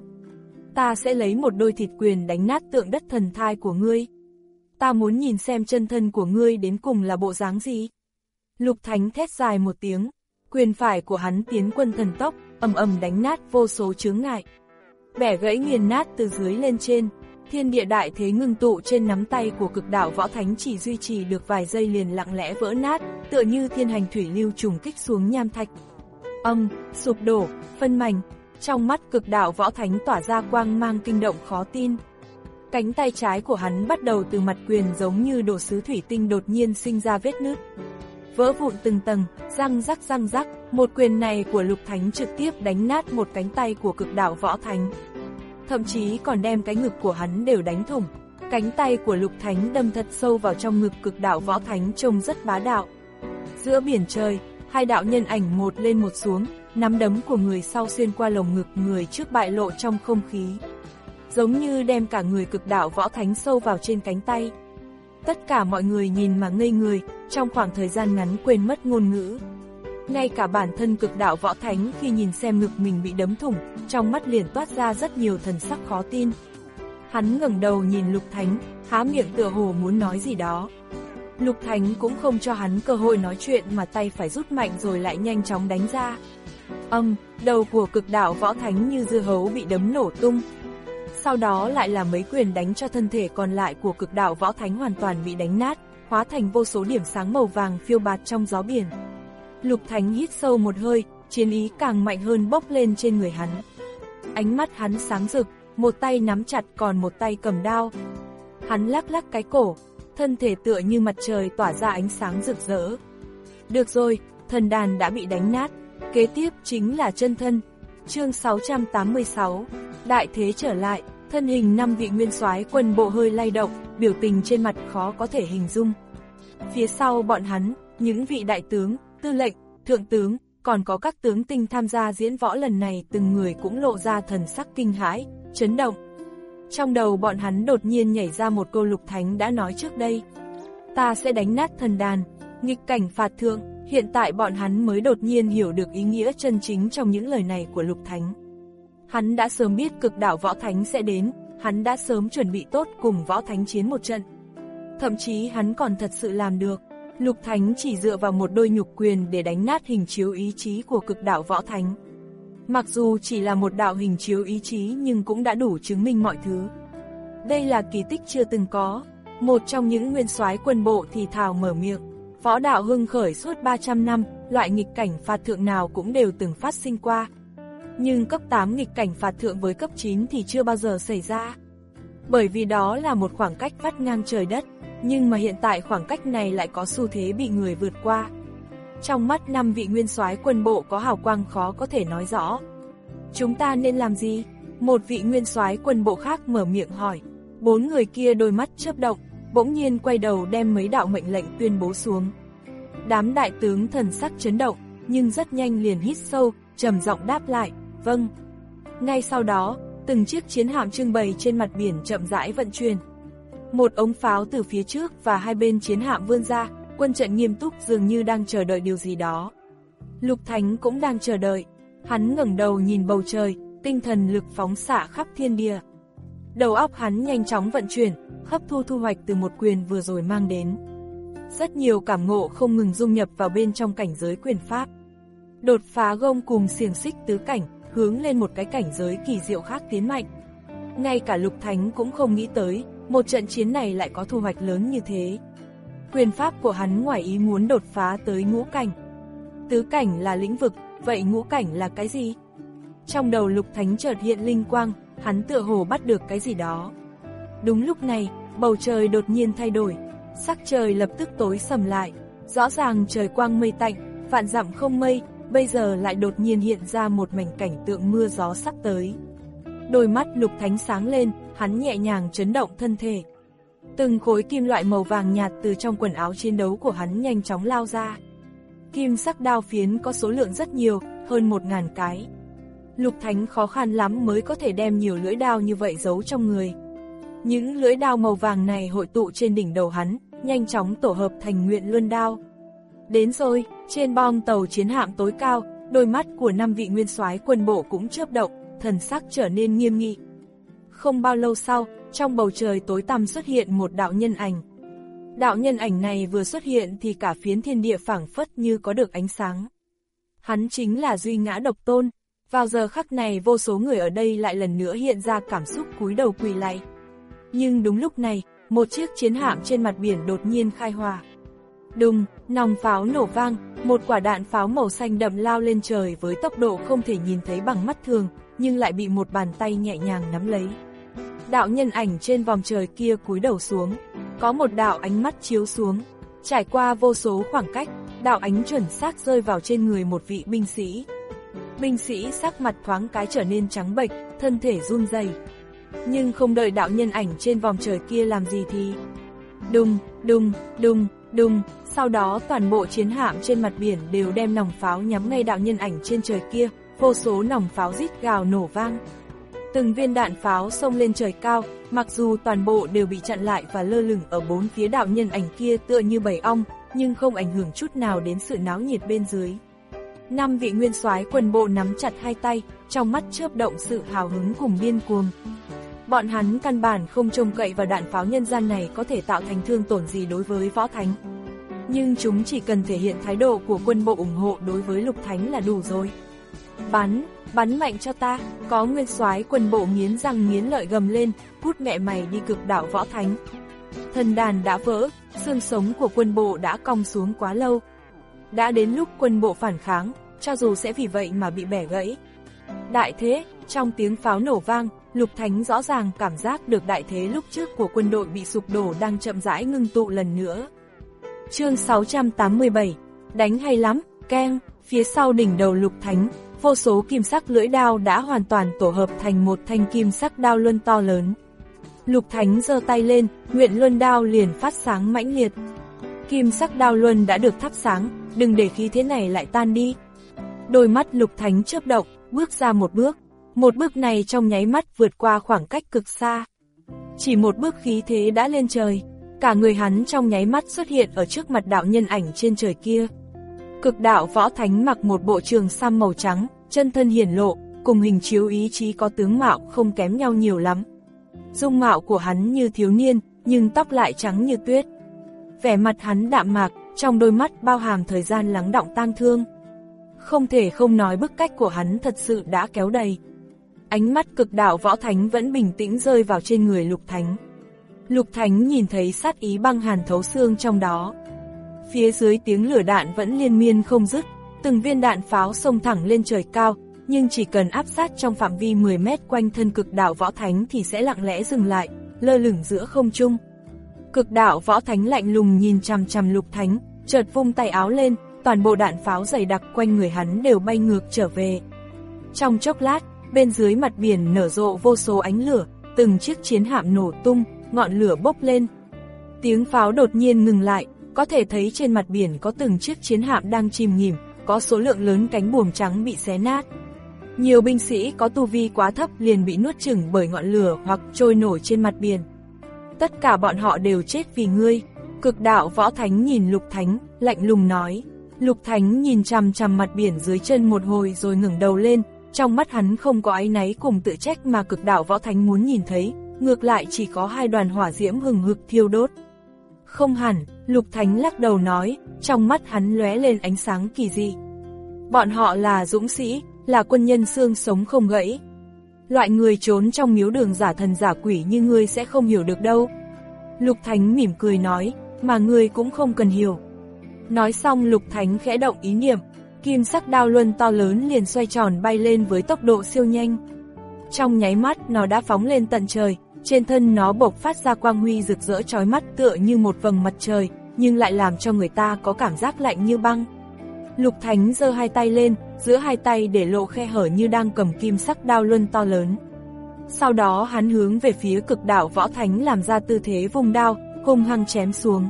Ta sẽ lấy một đôi thịt quyền đánh nát tượng đất thần thai của ngươi. Ta muốn nhìn xem chân thân của ngươi đến cùng là bộ dáng gì. Lục Thánh thét dài một tiếng, quyền phải của hắn tiến quân thần tốc, ầm ầm đánh nát vô số chướng ngại. Bẻ gãy nghiền nát từ dưới lên trên, thiên địa đại thế ngưng tụ trên nắm tay của Cực Đạo Võ Thánh chỉ duy trì được vài giây liền lặng lẽ vỡ nát, tựa như thiên hành thủy lưu trùng kích xuống nham thạch. Âm, sụp đổ, phân mảnh, trong mắt Cực Đạo Võ Thánh tỏa ra quang mang kinh động khó tin. Cánh tay trái của hắn bắt đầu từ mặt quyền giống như đồ sứ thủy tinh đột nhiên sinh ra vết nứt. Vỡ vụn từng tầng, răng rắc răng rắc, một quyền này của Lục Thánh trực tiếp đánh nát một cánh tay của Cực Đạo Võ Thánh. Thậm chí còn đem cái ngực của hắn đều đánh thủng. Cánh tay của Lục Thánh đâm thật sâu vào trong ngực Cực Đạo Võ Thánh trông rất bá đạo. Giữa biển trời, hai đạo nhân ảnh một lên một xuống, nắm đấm của người sau xuyên qua lồng ngực người trước bại lộ trong không khí. Giống như đem cả người Cực Đạo Võ Thánh sâu vào trên cánh tay. Tất cả mọi người nhìn mà ngây người, trong khoảng thời gian ngắn quên mất ngôn ngữ. Ngay cả bản thân Cực Đạo Võ Thánh khi nhìn xem ngực mình bị đấm thủng, trong mắt liền toát ra rất nhiều thần sắc khó tin. Hắn ngẩng đầu nhìn Lục Thánh, há miệng tựa hồ muốn nói gì đó. Lục Thánh cũng không cho hắn cơ hội nói chuyện mà tay phải rút mạnh rồi lại nhanh chóng đánh ra. Âm, đầu của Cực Đạo Võ Thánh như dưa hấu bị đấm nổ tung. Sau đó lại là mấy quyền đánh cho thân thể còn lại của Cực Đạo Võ Thánh hoàn toàn bị đánh nát, hóa thành vô số điểm sáng màu vàng phiêu bạt trong gió biển. Lục Thánh hít sâu một hơi, chiến ý càng mạnh hơn bốc lên trên người hắn. Ánh mắt hắn sáng rực, một tay nắm chặt còn một tay cầm đao. Hắn lắc lắc cái cổ, thân thể tựa như mặt trời tỏa ra ánh sáng rực rỡ. Được rồi, thần đàn đã bị đánh nát, kế tiếp chính là chân thân. Chương sáu trăm tám mươi sáu, đại thế trở lại, thân hình năm vị nguyên soái quân bộ hơi lay động, biểu tình trên mặt khó có thể hình dung. Phía sau bọn hắn, những vị đại tướng, tư lệnh, thượng tướng, còn có các tướng tinh tham gia diễn võ lần này từng người cũng lộ ra thần sắc kinh hãi, chấn động. Trong đầu bọn hắn đột nhiên nhảy ra một câu Lục Thánh đã nói trước đây. Ta sẽ đánh nát thần đàn, nghịch cảnh phạt thượng, hiện tại bọn hắn mới đột nhiên hiểu được ý nghĩa chân chính trong những lời này của Lục Thánh. Hắn đã sớm biết Cực Đạo Võ Thánh sẽ đến, hắn đã sớm chuẩn bị tốt cùng Võ Thánh chiến một trận. Thậm chí hắn còn thật sự làm được. Lục Thánh chỉ dựa vào một đôi nhục quyền để đánh nát hình chiếu ý chí của Cực Đạo Võ Thánh. Mặc dù chỉ là một đạo hình chiếu ý chí nhưng cũng đã đủ chứng minh mọi thứ. Đây là kỳ tích chưa từng có. Một trong những nguyên soái quân bộ thì thào mở miệng. Võ đạo hưng khởi suốt ba trăm năm, loại nghịch cảnh phạt thượng nào cũng đều từng phát sinh qua. Nhưng cấp tám nghịch cảnh phạt thượng với cấp chín thì chưa bao giờ xảy ra. Bởi vì đó là một khoảng cách vắt ngang trời đất, nhưng mà hiện tại khoảng cách này lại có xu thế bị người vượt qua. Trong mắt năm vị nguyên soái quân bộ có hào quang khó có thể nói rõ. Chúng ta nên làm gì? Một vị nguyên soái quân bộ khác mở miệng hỏi. Bốn người kia đôi mắt chớp động, bỗng nhiên quay đầu đem mấy đạo mệnh lệnh tuyên bố xuống. Đám đại tướng thần sắc chấn động, nhưng rất nhanh liền hít sâu, trầm giọng đáp lại, vâng. Ngay sau đó, từng chiếc chiến hạm trưng bày trên mặt biển chậm rãi vận chuyển. Một ống pháo từ phía trước và hai bên chiến hạm vươn ra, quân trận nghiêm túc dường như đang chờ đợi điều gì đó. Lục Thánh cũng đang chờ đợi, hắn ngẩng đầu nhìn bầu trời, tinh thần lực phóng xạ khắp thiên địa. Đầu óc hắn nhanh chóng vận chuyển, hấp thu thu hoạch từ một quyền vừa rồi mang đến. Rất nhiều cảm ngộ không ngừng dung nhập vào bên trong cảnh giới quyền pháp. Đột phá gông cùng xiềng xích tứ cảnh, hướng lên một cái cảnh giới kỳ diệu khác tiến mạnh. Ngay cả Lục Thánh cũng không nghĩ tới, một trận chiến này lại có thu hoạch lớn như thế. Quyền pháp của hắn ngoài ý muốn đột phá tới ngũ cảnh. Tứ cảnh là lĩnh vực, vậy ngũ cảnh là cái gì? Trong đầu Lục Thánh chợt hiện linh quang, hắn tựa hồ bắt được cái gì đó. Đúng lúc này, bầu trời đột nhiên thay đổi, sắc trời lập tức tối sầm lại, rõ ràng trời quang mây tạnh, vạn dặm không mây, bây giờ lại đột nhiên hiện ra một mảnh cảnh tượng mưa gió sắp tới. Đôi mắt Lục Thánh sáng lên, hắn nhẹ nhàng chấn động thân thể. Từng khối kim loại màu vàng nhạt từ trong quần áo chiến đấu của hắn nhanh chóng lao ra. Kim sắc đao phiến có số lượng rất nhiều, hơn một ngàn cái. Lục Thánh khó khăn lắm mới có thể đem nhiều lưỡi đao như vậy giấu trong người. Những lưỡi đao màu vàng này hội tụ trên đỉnh đầu hắn, nhanh chóng tổ hợp thành Nguyện Luân đao. Đến rồi, trên bong tàu chiến hạm tối cao, đôi mắt của năm vị nguyên soái quân bộ cũng chớp động, thần sắc trở nên nghiêm nghị. Không bao lâu sau, trong bầu trời tối tăm xuất hiện một đạo nhân ảnh. Đạo nhân ảnh này vừa xuất hiện thì cả phiến thiên địa phảng phất như có được ánh sáng. Hắn chính là Duy Ngã Độc Tôn. Vào giờ khắc này vô số người ở đây lại lần nữa hiện ra cảm xúc cúi đầu quỳ lạy. Nhưng đúng lúc này, một chiếc chiến hạm trên mặt biển đột nhiên khai hỏa. Đùng, nòng pháo nổ vang, một quả đạn pháo màu xanh đậm lao lên trời với tốc độ không thể nhìn thấy bằng mắt thường, nhưng lại bị một bàn tay nhẹ nhàng nắm lấy. Đạo nhân ảnh trên vòm trời kia cúi đầu xuống, có một đạo ánh mắt chiếu xuống, trải qua vô số khoảng cách, đạo ánh chuẩn xác rơi vào trên người một vị binh sĩ. Binh sĩ sắc mặt thoáng cái trở nên trắng bệch, thân thể run rẩy. Nhưng không đợi đạo nhân ảnh trên vòm trời kia làm gì thì đùng, đùng, đùng, đùng, sau đó toàn bộ chiến hạm trên mặt biển đều đem nòng pháo nhắm ngay đạo nhân ảnh trên trời kia, vô số nòng pháo rít gào nổ vang. Từng viên đạn pháo xông lên trời cao, mặc dù toàn bộ đều bị chặn lại và lơ lửng ở bốn phía đạo nhân ảnh kia tựa như bầy ong, nhưng không ảnh hưởng chút nào đến sự náo nhiệt bên dưới. Năm vị nguyên soái quân bộ nắm chặt hai tay, trong mắt chớp động sự hào hứng cùng điên cuồng. Bọn hắn căn bản không trông cậy vào đạn pháo nhân gian này có thể tạo thành thương tổn gì đối với Võ Thánh. Nhưng chúng chỉ cần thể hiện thái độ của quân bộ ủng hộ đối với Lục Thánh là đủ rồi. Bắn, bắn mạnh cho ta, có nguyên soái quân bộ nghiến răng nghiến lợi gầm lên, cút mẹ mày đi cực đạo Võ Thánh. Thần đàn đã vỡ, xương sống của quân bộ đã cong xuống quá lâu. Đã đến lúc quân bộ phản kháng, cho dù sẽ vì vậy mà bị bẻ gãy. Đại thế, trong tiếng pháo nổ vang, Lục Thánh rõ ràng cảm giác được đại thế lúc trước của quân đội bị sụp đổ đang chậm rãi ngưng tụ lần nữa. Chương sáu trăm tám mươi bảy, đánh hay lắm, keng, phía sau đỉnh đầu Lục Thánh, vô số kim sắc lưỡi đao đã hoàn toàn tổ hợp thành một thanh kim sắc đao luân to lớn. Lục Thánh giơ tay lên, Nguyện Luân đao liền phát sáng mãnh liệt. Kim sắc đao luân đã được thắp sáng, đừng để khí thế này lại tan đi. Đôi mắt Lục Thánh chớp động, bước ra một bước. Một bước này trong nháy mắt vượt qua khoảng cách cực xa. Chỉ một bước khí thế đã lên trời, cả người hắn trong nháy mắt xuất hiện ở trước mặt đạo nhân ảnh trên trời kia. Cực đạo Võ Thánh mặc một bộ trường sam màu trắng, chân thân hiển lộ, cùng hình chiếu ý chí có tướng mạo không kém nhau nhiều lắm. Dung mạo của hắn như thiếu niên, nhưng tóc lại trắng như tuyết. Vẻ mặt hắn đạm mạc, trong đôi mắt bao hàm thời gian lắng đọng tang thương. Không thể không nói bức cách của hắn thật sự đã kéo đầy. Ánh mắt cực đạo Võ Thánh vẫn bình tĩnh rơi vào trên người Lục Thánh. Lục Thánh nhìn thấy sát ý băng hàn thấu xương trong đó. Phía dưới tiếng lửa đạn vẫn liên miên không dứt, từng viên đạn pháo xông thẳng lên trời cao, nhưng chỉ cần áp sát trong phạm vi mười mét quanh thân cực đạo Võ Thánh thì sẽ lặng lẽ dừng lại, lơ lửng giữa không trung. Cực đạo Võ Thánh lạnh lùng nhìn chằm chằm Lục Thánh, chợt vung tay áo lên, toàn bộ đạn pháo dày đặc quanh người hắn đều bay ngược trở về. Trong chốc lát, bên dưới mặt biển nở rộ vô số ánh lửa, từng chiếc chiến hạm nổ tung, ngọn lửa bốc lên. Tiếng pháo đột nhiên ngừng lại, có thể thấy trên mặt biển có từng chiếc chiến hạm đang chìm nghỉm, có số lượng lớn cánh buồm trắng bị xé nát. Nhiều binh sĩ có tu vi quá thấp liền bị nuốt chửng bởi ngọn lửa hoặc trôi nổi trên mặt biển. Tất cả bọn họ đều chết vì ngươi. Cực đạo Võ Thánh nhìn Lục Thánh, lạnh lùng nói. Lục Thánh nhìn chằm chằm mặt biển dưới chân một hồi rồi ngẩng đầu lên, trong mắt hắn không có áy náy cùng tự trách mà cực đạo Võ Thánh muốn nhìn thấy, ngược lại chỉ có hai đoàn hỏa diễm hừng hực thiêu đốt. Không hẳn, Lục Thánh lắc đầu nói, trong mắt hắn lóe lên ánh sáng kỳ dị. Bọn họ là dũng sĩ, là quân nhân xương sống không gãy. Loại người trốn trong miếu đường giả thần giả quỷ như ngươi sẽ không hiểu được đâu. Lục Thánh mỉm cười nói, mà ngươi cũng không cần hiểu. Nói xong Lục Thánh khẽ động ý niệm, kim sắc đao luân to lớn liền xoay tròn bay lên với tốc độ siêu nhanh. Trong nháy mắt nó đã phóng lên tận trời, trên thân nó bộc phát ra quang huy rực rỡ chói mắt tựa như một vầng mặt trời, nhưng lại làm cho người ta có cảm giác lạnh như băng. Lục Thánh giơ hai tay lên, giữa hai tay để lộ khe hở như đang cầm kim sắc đao luân to lớn. Sau đó hắn hướng về phía Cực Đạo Võ Thánh làm ra tư thế vùng đao, hung hăng chém xuống.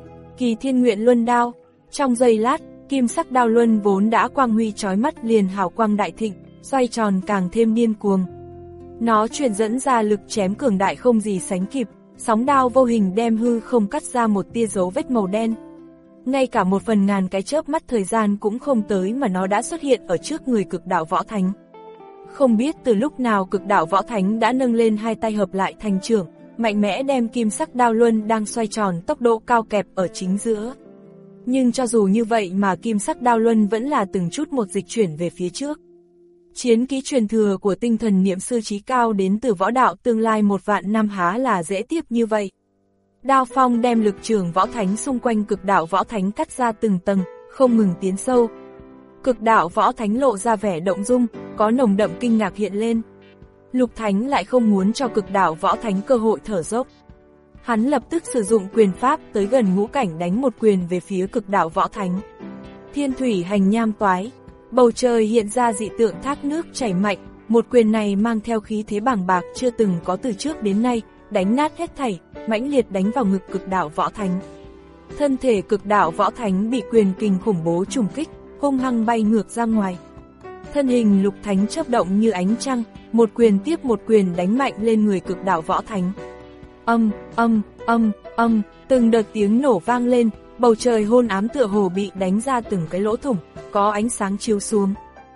Kỳ Thiên Nguyện Luân Đao. Trong giây lát, kim sắc đao luân vốn đã quang huy chói mắt liền hào quang đại thịnh, xoay tròn càng thêm điên cuồng. Nó truyền dẫn ra lực chém cường đại không gì sánh kịp, sóng đao vô hình đem hư không cắt ra một tia dấu vết màu đen. Ngay cả một phần ngàn cái chớp mắt thời gian cũng không tới mà nó đã xuất hiện ở trước người Cực Đạo Võ Thánh. Không biết từ lúc nào Cực Đạo Võ Thánh đã nâng lên hai tay hợp lại thành chưởng, mạnh mẽ đem kim sắc đao luân đang xoay tròn tốc độ cao kẹp ở chính giữa. Nhưng cho dù như vậy mà kim sắc đao luân vẫn là từng chút một dịch chuyển về phía trước. Chiến kỹ truyền thừa của tinh thần niệm sư trí cao đến từ võ đạo tương lai một vạn năm há là dễ tiếp như vậy. Đao phong đem lực trường Võ Thánh xung quanh Cực Đạo Võ Thánh cắt ra từng tầng, không ngừng tiến sâu. Cực Đạo Võ Thánh lộ ra vẻ động dung, có nồng đậm kinh ngạc hiện lên. Lục Thánh lại không muốn cho Cực Đạo Võ Thánh cơ hội thở dốc. Hắn lập tức sử dụng quyền pháp tới gần ngũ cảnh đánh một quyền về phía Cực Đạo Võ Thánh. Thiên thủy hành nham toái, bầu trời hiện ra dị tượng thác nước chảy mạnh, một quyền này mang theo khí thế bàng bạc chưa từng có từ trước đến nay, đánh nát hết thảy, mãnh liệt đánh vào ngực Cực Đạo Võ Thánh. Thân thể Cực Đạo Võ Thánh bị quyền kình khủng bố trùng kích, hung hăng bay ngược ra ngoài. Thân hình Lục Thánh chớp động như ánh trăng, một quyền tiếp một quyền đánh mạnh lên người Cực Đạo Võ Thánh. Âm, âm, âm, âm, từng đợt tiếng nổ vang lên, bầu trời hôn ám tựa hồ bị đánh ra từng cái lỗ thủng, có ánh sáng chiếu xuống.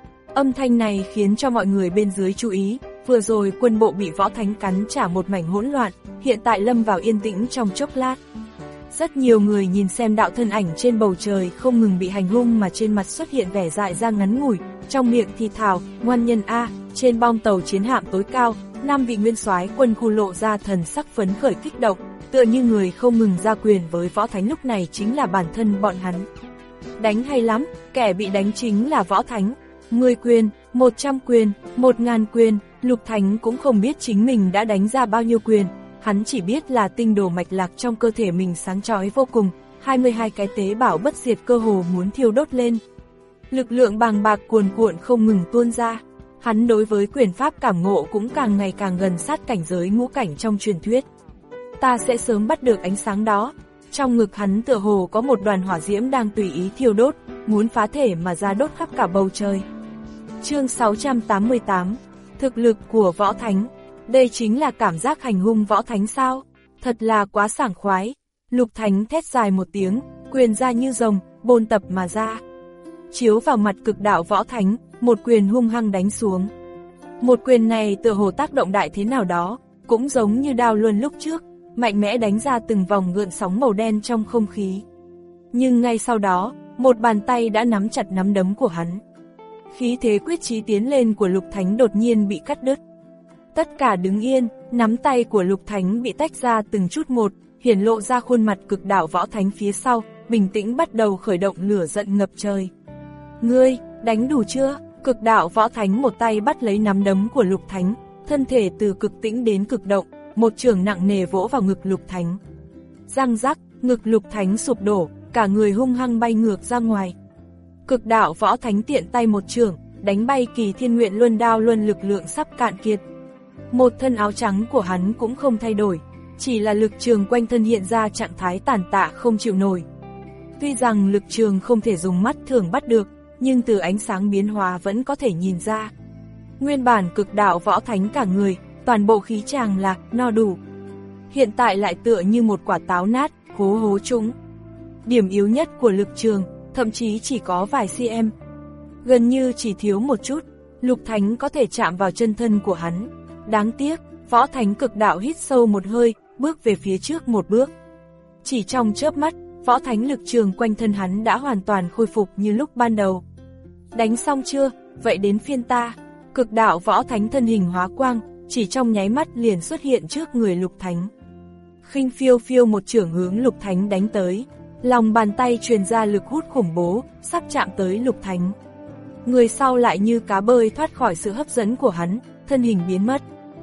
Âm thanh này khiến cho mọi người bên dưới chú ý, vừa rồi quân bộ bị Võ Thánh cắn trả một mảnh hỗn loạn, hiện tại lâm vào yên tĩnh trong chốc lát. Rất nhiều người nhìn xem đạo thân ảnh trên bầu trời không ngừng bị hành hung mà trên mặt xuất hiện vẻ dại ra ngắn ngủi, trong miệng thì thào, ngoan nhân A, trên bong tàu chiến hạm tối cao, năm vị nguyên soái quân khu lộ ra thần sắc phấn khởi kích động, tựa như người không ngừng ra quyền với Võ Thánh lúc này chính là bản thân bọn hắn. Đánh hay lắm, kẻ bị đánh chính là Võ Thánh, mười quyền, một trăm quyền, một ngàn quyền, Lục Thánh cũng không biết chính mình đã đánh ra bao nhiêu quyền, hắn chỉ biết là tinh đồ mạch lạc trong cơ thể mình sáng chói vô cùng, hai mươi hai cái tế bào bất diệt cơ hồ muốn thiêu đốt lên. Lực lượng bàng bạc cuồn cuộn không ngừng tuôn ra, hắn đối với quyền pháp cảm ngộ cũng càng ngày càng gần sát cảnh giới ngũ cảnh trong truyền thuyết. Ta sẽ sớm bắt được ánh sáng đó. Trong ngực hắn tựa hồ có một đoàn hỏa diễm đang tùy ý thiêu đốt, muốn phá thể mà ra đốt khắp cả bầu trời. Chương sáu trăm tám mươi tám, thực lực của Võ Thánh. Đây chính là cảm giác hành hung Võ Thánh sao? Thật là quá sảng khoái. Lục Thánh thét dài một tiếng, quyền ra như rồng, bôn tập mà ra. Chiếu vào mặt Cực Đạo Võ Thánh, một quyền hung hăng đánh xuống. Một quyền này tựa hồ tác động đại thế nào đó, cũng giống như đao luân lúc trước, mạnh mẽ đánh ra từng vòng gợn sóng màu đen trong không khí. Nhưng ngay sau đó, một bàn tay đã nắm chặt nắm đấm của hắn. Khí thế quyết chí tiến lên của Lục Thánh đột nhiên bị cắt đứt. Tất cả đứng yên, nắm tay của Lục Thánh bị tách ra từng chút một, hiển lộ ra khuôn mặt Cực Đạo Võ Thánh phía sau, bình tĩnh bắt đầu khởi động lửa giận ngập trời. Ngươi, đánh đủ chưa? Cực Đạo Võ Thánh một tay bắt lấy nắm đấm của Lục Thánh, thân thể từ cực tĩnh đến cực động, một chưởng nặng nề vỗ vào ngực Lục Thánh. Răng rắc, ngực Lục Thánh sụp đổ, cả người hung hăng bay ngược ra ngoài. Cực Đạo Võ Thánh tiện tay một chưởng, đánh bay Kỳ Thiên Nguyện Luân Đao luân lực lượng sắp cạn kiệt. Một thân áo trắng của hắn cũng không thay đổi, chỉ là lực trường quanh thân hiện ra trạng thái tàn tạ không chịu nổi. Tuy rằng lực trường không thể dùng mắt thường bắt được, nhưng từ ánh sáng biến hóa vẫn có thể nhìn ra. Nguyên bản Cực Đạo Võ Thánh cả người, toàn bộ khí tràng là no đủ. Hiện tại lại tựa như một quả táo nát, hố hố trũng. Điểm yếu nhất của lực trường, thậm chí chỉ có vài cm. Gần như chỉ thiếu một chút, Lục Thánh có thể chạm vào chân thân của hắn. Đáng tiếc, Võ Thánh Cực Đạo hít sâu một hơi, bước về phía trước một bước. Chỉ trong chớp mắt, Võ Thánh lực trường quanh thân hắn đã hoàn toàn khôi phục như lúc ban đầu. Đánh xong chưa? Vậy đến phiên ta. Cực Đạo Võ Thánh thân hình hóa quang, chỉ trong nháy mắt liền xuất hiện trước người Lục Thánh. Khinh phiêu phiêu một chưởng hướng Lục Thánh đánh tới, lòng bàn tay truyền ra lực hút khủng bố, sắp chạm tới Lục Thánh. Người sau lại như cá bơi thoát khỏi sự hấp dẫn của hắn, thân hình biến mất.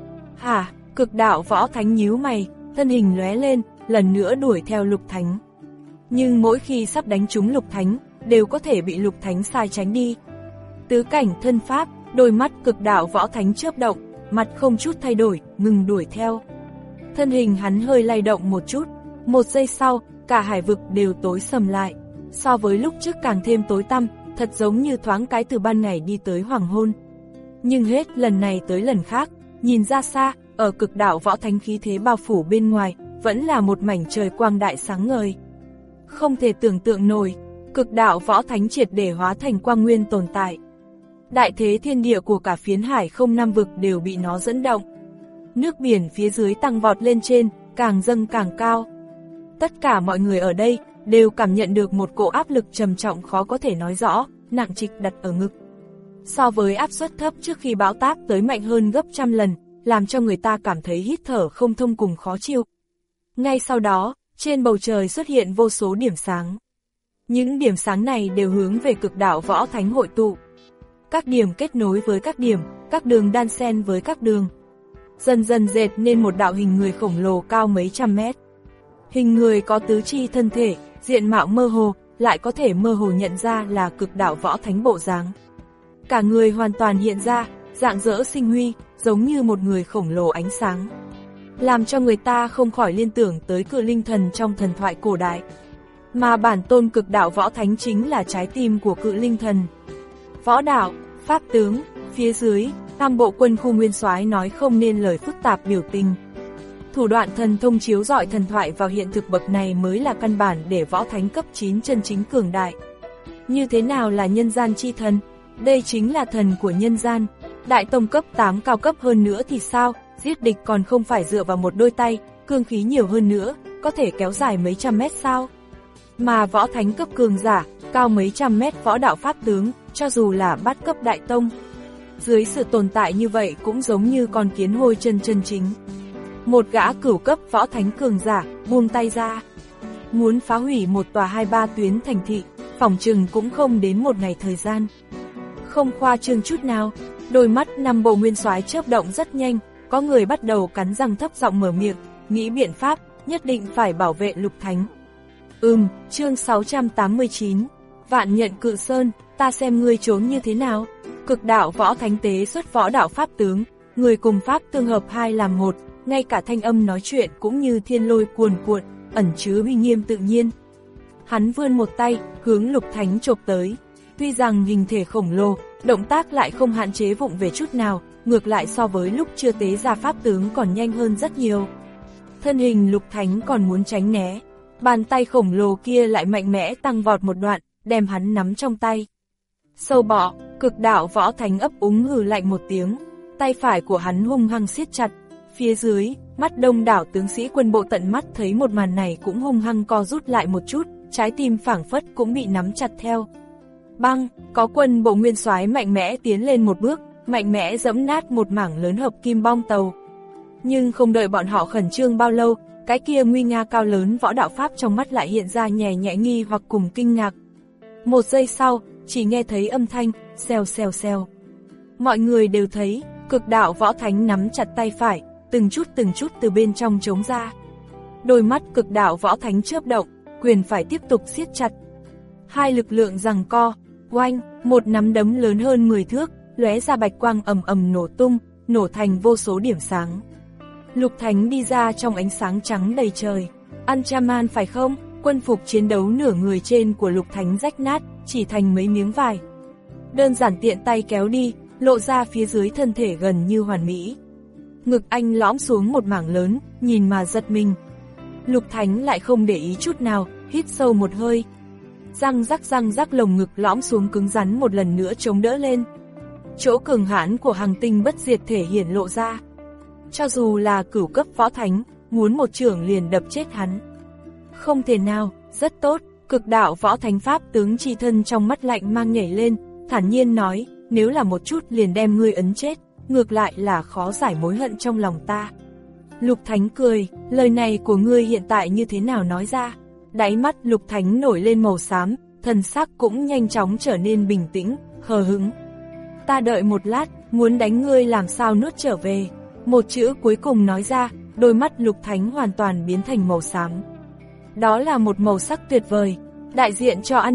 Hả? Cực Đạo Võ Thánh nhíu mày, thân hình lóe lên, lần nữa đuổi theo Lục Thánh. Nhưng mỗi khi sắp đánh trúng Lục Thánh, đều có thể bị Lục Thánh sai tránh đi. Tứ cảnh thân pháp, đôi mắt cực đạo võ thánh chớp động, mặt không chút thay đổi, ngừng đuổi theo. Thân hình hắn hơi lay động một chút, một giây sau, cả hải vực đều tối sầm lại. So với lúc trước càng thêm tối tăm, thật giống như thoáng cái từ ban ngày đi tới hoàng hôn. Nhưng hết lần này tới lần khác, nhìn ra xa, ở cực đạo võ thánh khí thế bao phủ bên ngoài, vẫn là một mảnh trời quang đại sáng ngời. Không thể tưởng tượng nổi, cực đạo võ thánh triệt để hóa thành quang nguyên tồn tại. Đại thế thiên địa của cả phiến hải không năm vực đều bị nó dẫn động. Nước biển phía dưới tăng vọt lên trên, càng dâng càng cao. Tất cả mọi người ở đây đều cảm nhận được một cỗ áp lực trầm trọng khó có thể nói rõ, nặng trịch đặt ở ngực. So với áp suất thấp trước khi bão táp tới mạnh hơn gấp trăm lần, làm cho người ta cảm thấy hít thở không thông cùng khó chịu. Ngay sau đó, trên bầu trời xuất hiện vô số điểm sáng. Những điểm sáng này đều hướng về cực đạo võ thánh hội tụ. Các điểm kết nối với các điểm, các đường đan xen với các đường. Dần dần dệt nên một đạo hình người khổng lồ cao mấy trăm mét. Hình người có tứ chi thân thể, diện mạo mơ hồ, lại có thể mơ hồ nhận ra là cực đạo võ thánh bộ dáng. Cả người hoàn toàn hiện ra, rạng rỡ sinh huy, giống như một người khổng lồ ánh sáng. Làm cho người ta không khỏi liên tưởng tới Cự Linh Thần trong thần thoại cổ đại. Mà bản tôn cực đạo võ thánh chính là trái tim của Cự Linh Thần. Võ đạo, pháp tướng, phía dưới, tam bộ quân khu nguyên soái nói không nên lời phức tạp biểu tình. Thủ đoạn thần thông chiếu rọi thần thoại vào hiện thực bậc này mới là căn bản để võ thánh cấp chín chân chính cường đại. Như thế nào là nhân gian chi thần? Đây chính là thần của nhân gian. Đại tông cấp tám cao cấp hơn nữa thì sao? Giết địch còn không phải dựa vào một đôi tay, cương khí nhiều hơn nữa, có thể kéo dài mấy trăm mét sao? Mà võ thánh cấp cường giả, cao mấy trăm mét võ đạo pháp tướng, cho dù là bát cấp đại tông. Dưới sự tồn tại như vậy cũng giống như con kiến hôi chân chân chính. Một gã cửu cấp võ thánh cường giả, buông tay ra. Muốn phá hủy một tòa hai ba tuyến thành thị, phỏng chừng cũng không đến một ngày thời gian. Không khoa trương chút nào, đôi mắt năm bộ nguyên soái chớp động rất nhanh, có người bắt đầu cắn răng thấp giọng mở miệng, nghĩ biện pháp, nhất định phải bảo vệ Lục Thánh. Ừm, chương sáu trăm tám mươi chín, Vạn Nhận Cự Sơn, ta xem ngươi trốn như thế nào. Cực đạo võ thánh tế xuất võ đạo pháp tướng, người cùng pháp tương hợp hai làm một, ngay cả thanh âm nói chuyện cũng như thiên lôi cuồn cuộn, ẩn chứa uy nghiêm tự nhiên. Hắn vươn một tay, hướng Lục Thánh chộp tới. Tuy rằng hình thể khổng lồ, động tác lại không hạn chế vụng về chút nào, ngược lại so với lúc chưa tế ra pháp tướng còn nhanh hơn rất nhiều. Thân hình Lục Thánh còn muốn tránh né, bàn tay khổng lồ kia lại mạnh mẽ tăng vọt một đoạn, đem hắn nắm trong tay. Sâu bọ, cực đạo võ thánh ấp úng hừ lạnh một tiếng, tay phải của hắn hung hăng siết chặt. Phía dưới, mắt đông đảo tướng sĩ quân bộ tận mắt thấy một màn này cũng hung hăng co rút lại một chút, trái tim phảng phất cũng bị nắm chặt theo. Băng, có quân bộ nguyên soái mạnh mẽ tiến lên một bước, mạnh mẽ giẫm nát một mảng lớn hợp kim bong tàu. Nhưng không đợi bọn họ khẩn trương bao lâu, cái kia nguy nga cao lớn võ đạo pháp trong mắt lại hiện ra nhẹ nhẹ nghi hoặc cùng kinh ngạc. Một giây sau, chỉ nghe thấy âm thanh, xèo xèo xèo. Mọi người đều thấy, cực đạo võ thánh nắm chặt tay phải, từng chút từng chút từ bên trong trống ra. Đôi mắt cực đạo võ thánh chớp động, quyền phải tiếp tục siết chặt. Hai lực lượng giằng co, oanh, một nắm đấm lớn hơn mười thước, lóe ra bạch quang ầm ầm nổ tung, nổ thành vô số điểm sáng. Lục Thánh đi ra trong ánh sáng trắng đầy trời. Anchaman phải không? Quân phục chiến đấu nửa người trên của Lục Thánh rách nát, chỉ thành mấy miếng vải. Đơn giản tiện tay kéo đi, lộ ra phía dưới thân thể gần như hoàn mỹ. Ngực anh lõm xuống một mảng lớn, nhìn mà giật mình. Lục Thánh lại không để ý chút nào, hít sâu một hơi. Răng rắc răng rắc lồng ngực lõm xuống cứng rắn một lần nữa chống đỡ lên. Chỗ cường hãn của hành tinh bất diệt thể hiển lộ ra. Cho dù là cửu cấp võ thánh, muốn một chưởng liền đập chết hắn. Không thể nào, rất tốt, cực đạo võ thánh pháp tướng chi thân trong mắt lạnh mang nhảy lên, thản nhiên nói, nếu là một chút liền đem ngươi ấn chết, ngược lại là khó giải mối hận trong lòng ta. Lục Thánh cười, lời này của ngươi hiện tại như thế nào nói ra? Đáy mắt Lục Thánh nổi lên màu xám, thần sắc cũng nhanh chóng trở nên bình tĩnh, hờ hững. Ta đợi một lát, muốn đánh ngươi làm sao nuốt trở về. Một chữ cuối cùng nói ra, đôi mắt Lục Thánh hoàn toàn biến thành màu xám. Đó là một màu sắc tuyệt vời, đại diện cho ăn nôn,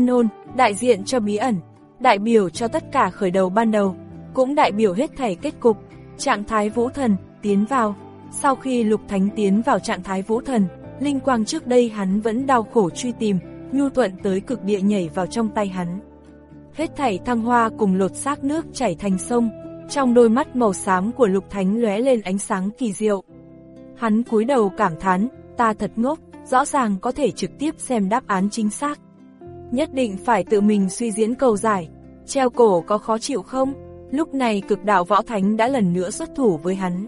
đại diện cho bí ẩn, đại biểu cho tất cả khởi đầu ban đầu, cũng đại biểu hết thảy kết cục. Trạng thái vũ thần, tiến vào. Sau khi Lục Thánh tiến vào trạng thái vũ thần, linh quang trước đây hắn vẫn đau khổ truy tìm, nhu thuận tới cực địa nhảy vào trong tay hắn. Hết thảy thăng hoa cùng lột xác nước chảy thành sông, trong đôi mắt màu xám của Lục Thánh lóe lên ánh sáng kỳ diệu. Hắn cúi đầu cảm thán, ta thật ngốc, rõ ràng có thể trực tiếp xem đáp án chính xác. Nhất định phải tự mình suy diễn cầu giải, treo cổ có khó chịu không? Lúc này cực đạo võ thánh đã lần nữa xuất thủ với hắn.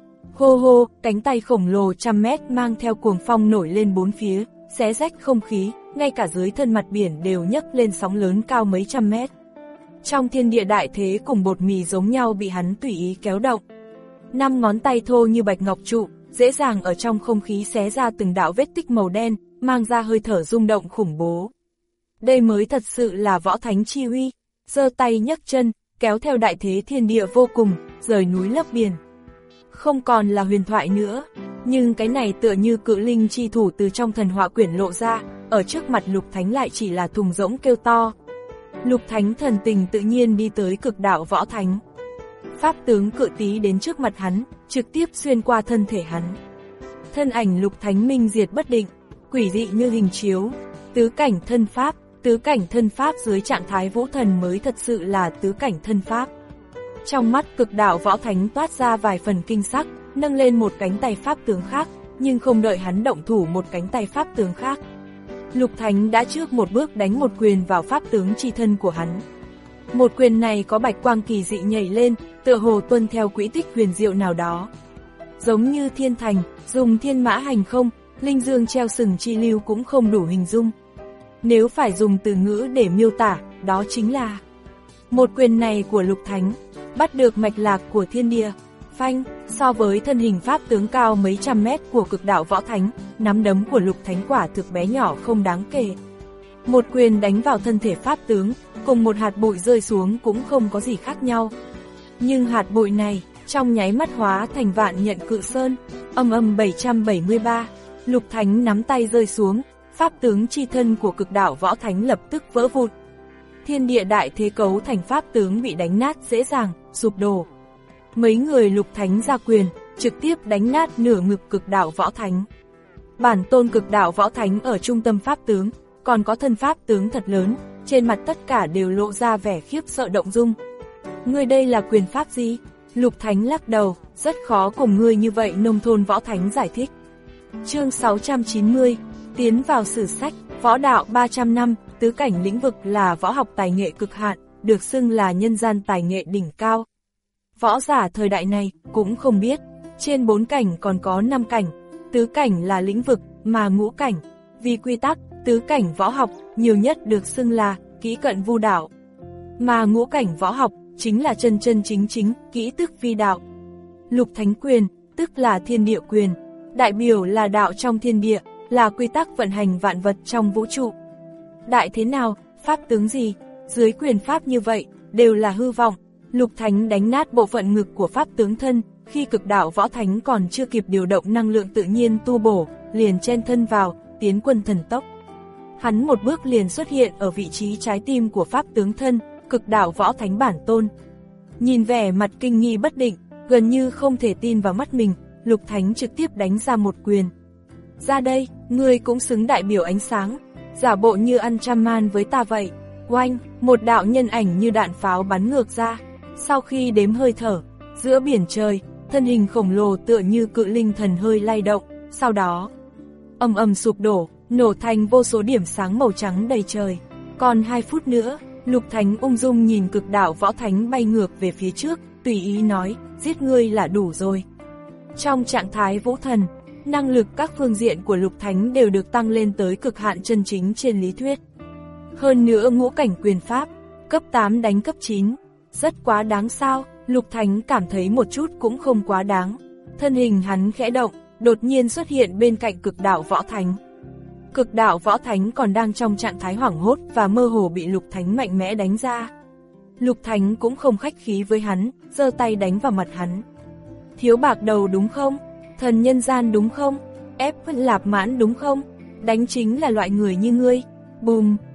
Hô hô, cánh tay khổng lồ trăm mét mang theo cuồng phong nổi lên bốn phía, xé rách không khí, ngay cả dưới thân mặt biển đều nhấc lên sóng lớn cao mấy trăm mét. Trong thiên địa đại thế cùng bột mì giống nhau bị hắn tùy ý kéo động. Năm ngón tay thô như bạch ngọc trụ, dễ dàng ở trong không khí xé ra từng đạo vết tích màu đen, mang ra hơi thở rung động khủng bố. Đây mới thật sự là võ thánh chi uy, giơ tay nhấc chân, kéo theo đại thế thiên địa vô cùng, rời núi lấp biển. Không còn là huyền thoại nữa, nhưng cái này tựa như cự linh chi thủ từ trong thần họa quyển lộ ra, ở trước mặt Lục Thánh lại chỉ là thùng rỗng kêu to. Lục Thánh thần tình tự nhiên đi tới cực đạo võ thánh. Pháp tướng cự tí đến trước mặt hắn, trực tiếp xuyên qua thân thể hắn. Thân ảnh Lục Thánh minh diệt bất định, quỷ dị như hình chiếu, tứ cảnh thân pháp, tứ cảnh thân pháp dưới trạng thái vũ thần mới thật sự là tứ cảnh thân pháp. Trong mắt cực đạo võ thánh toát ra vài phần kinh sắc, nâng lên một cánh tay pháp tướng khác, nhưng không đợi hắn động thủ một cánh tay pháp tướng khác. Lục Thánh đã trước một bước đánh một quyền vào pháp tướng chi thân của hắn. Một quyền này có bạch quang kỳ dị nhảy lên, tựa hồ tuân theo quỹ tích huyền diệu nào đó. Giống như thiên thành, dùng thiên mã hành không, linh dương treo sừng chi lưu cũng không đủ hình dung. Nếu phải dùng từ ngữ để miêu tả, đó chính là một quyền này của Lục Thánh, bắt được mạch lạc của thiên địa. Phanh, so với thân hình pháp tướng cao mấy trăm mét của cực đạo võ thánh, nắm đấm của Lục Thánh quả thực bé nhỏ không đáng kể. Một quyền đánh vào thân thể pháp tướng, cùng một hạt bụi rơi xuống cũng không có gì khác nhau. Nhưng hạt bụi này, trong nháy mắt hóa thành vạn nhận cự sơn, âm âm bảy trăm bảy mươi ba, Lục Thánh nắm tay rơi xuống, pháp tướng chi thân của cực đạo võ thánh lập tức vỡ vụn. Thiên địa đại thế cấu thành pháp tướng bị đánh nát dễ dàng, sụp đổ. Mấy người Lục Thánh ra quyền, trực tiếp đánh nát nửa ngực cực đạo võ thánh. Bản tôn cực đạo võ thánh ở trung tâm pháp tướng, còn có thân pháp tướng thật lớn, trên mặt tất cả đều lộ ra vẻ khiếp sợ động dung. Ngươi đây là quyền pháp gì? Lục Thánh lắc đầu, rất khó cùng ngươi như vậy nông thôn võ thánh giải thích. Chương sáu trăm chín mươi, tiến vào sử sách, võ đạo ba trăm năm, tứ cảnh lĩnh vực là võ học tài nghệ cực hạn, được xưng là nhân gian tài nghệ đỉnh cao. Võ giả thời đại này cũng không biết, trên bốn cảnh còn có năm cảnh, tứ cảnh là lĩnh vực, mà ngũ cảnh, vì quy tắc, tứ cảnh võ học nhiều nhất được xưng là kỹ cận vu đạo, mà ngũ cảnh võ học chính là chân chân chính chính kỹ tức vi đạo. Lục Thánh quyền, tức là thiên địa quyền, đại biểu là đạo trong thiên địa, là quy tắc vận hành vạn vật trong vũ trụ. Đại thế nào, pháp tướng gì, dưới quyền pháp như vậy, đều là hư vọng. Lục Thánh đánh nát bộ phận ngực của pháp tướng thân, khi cực đạo võ thánh còn chưa kịp điều động năng lượng tự nhiên tu bổ, liền chen thân vào, tiến quân thần tốc. Hắn một bước liền xuất hiện ở vị trí trái tim của pháp tướng thân, cực đạo võ thánh bản tôn. Nhìn vẻ mặt kinh nghi bất định, gần như không thể tin vào mắt mình, Lục Thánh trực tiếp đánh ra một quyền. Ra đây, ngươi cũng xứng đại biểu ánh sáng, giả bộ như ăn trăm man với ta vậy. Oanh, một đạo nhân ảnh như đạn pháo bắn ngược ra. Sau khi đếm hơi thở, giữa biển trời, thân hình khổng lồ tựa như cự linh thần hơi lay động, sau đó ầm ầm sụp đổ, nổ thành vô số điểm sáng màu trắng đầy trời. Còn hai phút nữa, Lục Thánh ung dung nhìn cực đạo võ thánh bay ngược về phía trước, tùy ý nói, giết ngươi là đủ rồi. Trong trạng thái vũ thần, năng lực các phương diện của Lục Thánh đều được tăng lên tới cực hạn chân chính trên lý thuyết. Hơn nữa ngũ cảnh quyền pháp, cấp tám đánh cấp chín, rất quá đáng sao? Lục Thánh cảm thấy một chút cũng không quá đáng. Thân hình hắn khẽ động, đột nhiên xuất hiện bên cạnh cực đạo võ thánh. Cực đạo võ thánh còn đang trong trạng thái hoảng hốt và mơ hồ bị Lục Thánh mạnh mẽ đánh ra. Lục Thánh cũng không khách khí với hắn, giơ tay đánh vào mặt hắn. Thiếu bạc đầu đúng không? Thần nhân gian đúng không? Ép lạp mãn đúng không? Đánh chính là loại người như ngươi. Bùm,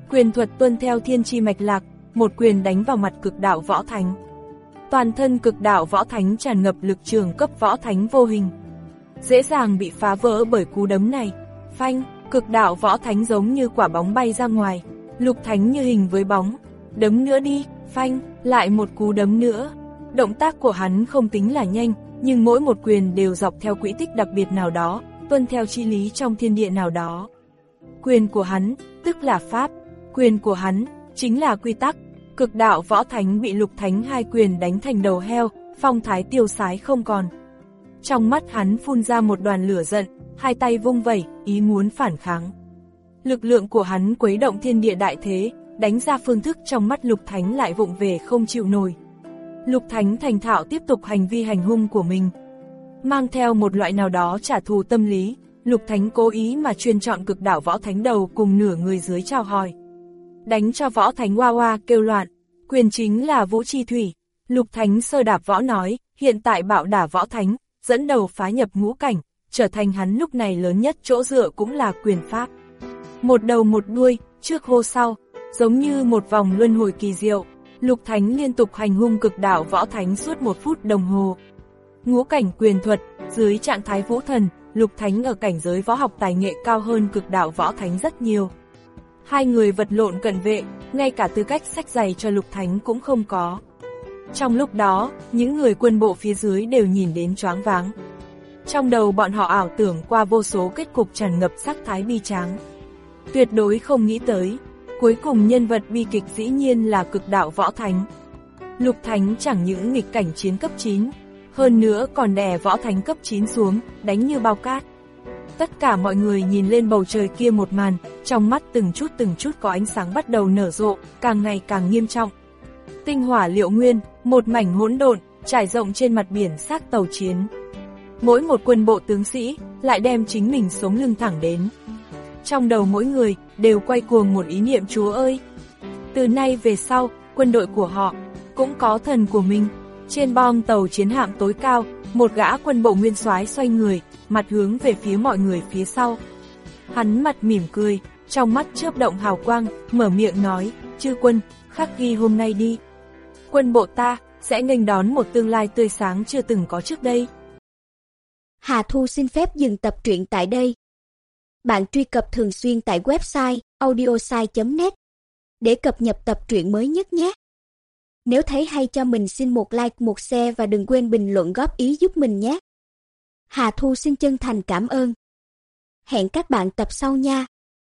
Quyền thuật tuân theo thiên chi mạch lạc, một quyền đánh vào mặt cực đạo võ thánh. Toàn thân cực đạo võ thánh tràn ngập lực trường cấp võ thánh vô hình, dễ dàng bị phá vỡ bởi cú đấm này. Phanh, cực đạo võ thánh giống như quả bóng bay ra ngoài, Lục Thánh như hình với bóng. Đấm nữa đi, phanh, lại một cú đấm nữa. Động tác của hắn không tính là nhanh, nhưng mỗi một quyền đều dọc theo quỹ tích đặc biệt nào đó, tuân theo chi lý trong thiên địa nào đó. Quyền của hắn, tức là pháp, quyền của hắn, chính là quy tắc. Cực đạo võ thánh bị Lục Thánh hai quyền đánh thành đầu heo, phong thái tiêu sái không còn. Trong mắt hắn phun ra một đoàn lửa giận, hai tay vung vẩy, ý muốn phản kháng. Lực lượng của hắn quấy động thiên địa đại thế, đánh ra phương thức trong mắt Lục Thánh lại vụng về không chịu nổi. Lục Thánh thành thạo tiếp tục hành vi hành hung của mình. Mang theo một loại nào đó trả thù tâm lý, Lục Thánh cố ý mà chuyên chọn cực đạo võ thánh đầu cùng nửa người dưới chào hỏi. Đánh cho võ thánh hoa hoa kêu loạn, quyền chính là vũ chi thủy. Lục Thánh sơ đạp võ nói, hiện tại bạo đả võ thánh, dẫn đầu phá nhập ngũ cảnh, trở thành hắn lúc này lớn nhất chỗ dựa cũng là quyền pháp. Một đầu một đuôi, trước hô sau, giống như một vòng luân hồi kỳ diệu. Lục Thánh liên tục hành hung cực đạo võ thánh suốt một phút đồng hồ. Ngũ cảnh quyền thuật, dưới trạng thái vũ thần, Lục Thánh ở cảnh giới võ học tài nghệ cao hơn cực đạo võ thánh rất nhiều. Hai người vật lộn cận vệ, ngay cả tư cách xách giày cho Lục Thánh cũng không có. Trong lúc đó, những người quân bộ phía dưới đều nhìn đến choáng váng. Trong đầu bọn họ ảo tưởng qua vô số kết cục tràn ngập sắc thái bi tráng. Tuyệt đối không nghĩ tới, cuối cùng nhân vật bi kịch dĩ nhiên là cực đạo võ thánh. Lục Thánh chẳng những nghịch cảnh chiến cấp chín, hơn nữa còn đè võ thánh cấp chín xuống, đánh như bao cát. Tất cả mọi người nhìn lên bầu trời kia một màn, trong mắt từng chút từng chút có ánh sáng bắt đầu nở rộ, càng ngày càng nghiêm trọng. Tinh hỏa liệu nguyên, một mảnh hỗn độn, trải rộng trên mặt biển xác tàu chiến. Mỗi một quân bộ tướng sĩ, lại đem chính mình sống lưng thẳng đến. Trong đầu mỗi người, đều quay cuồng một ý niệm Chúa ơi. Từ nay về sau, quân đội của họ, cũng có thần của mình. Trên bong tàu chiến hạm tối cao, một gã quân bộ nguyên soái xoay người, mặt hướng về phía mọi người phía sau. Hắn mặt mỉm cười, trong mắt chớp động hào quang, mở miệng nói, chư quân, khắc ghi hôm nay đi. Quân bộ ta, sẽ nghênh đón một tương lai tươi sáng chưa từng có trước đây. Hà Thu xin phép dừng tập truyện tại đây. Bạn truy cập thường xuyên tại website audiosai chấm net để cập nhật tập truyện mới nhất nhé. Nếu thấy hay cho mình xin một like, một share và đừng quên bình luận góp ý giúp mình nhé. Hà Thu xin chân thành cảm ơn. Hẹn các bạn tập sau nha.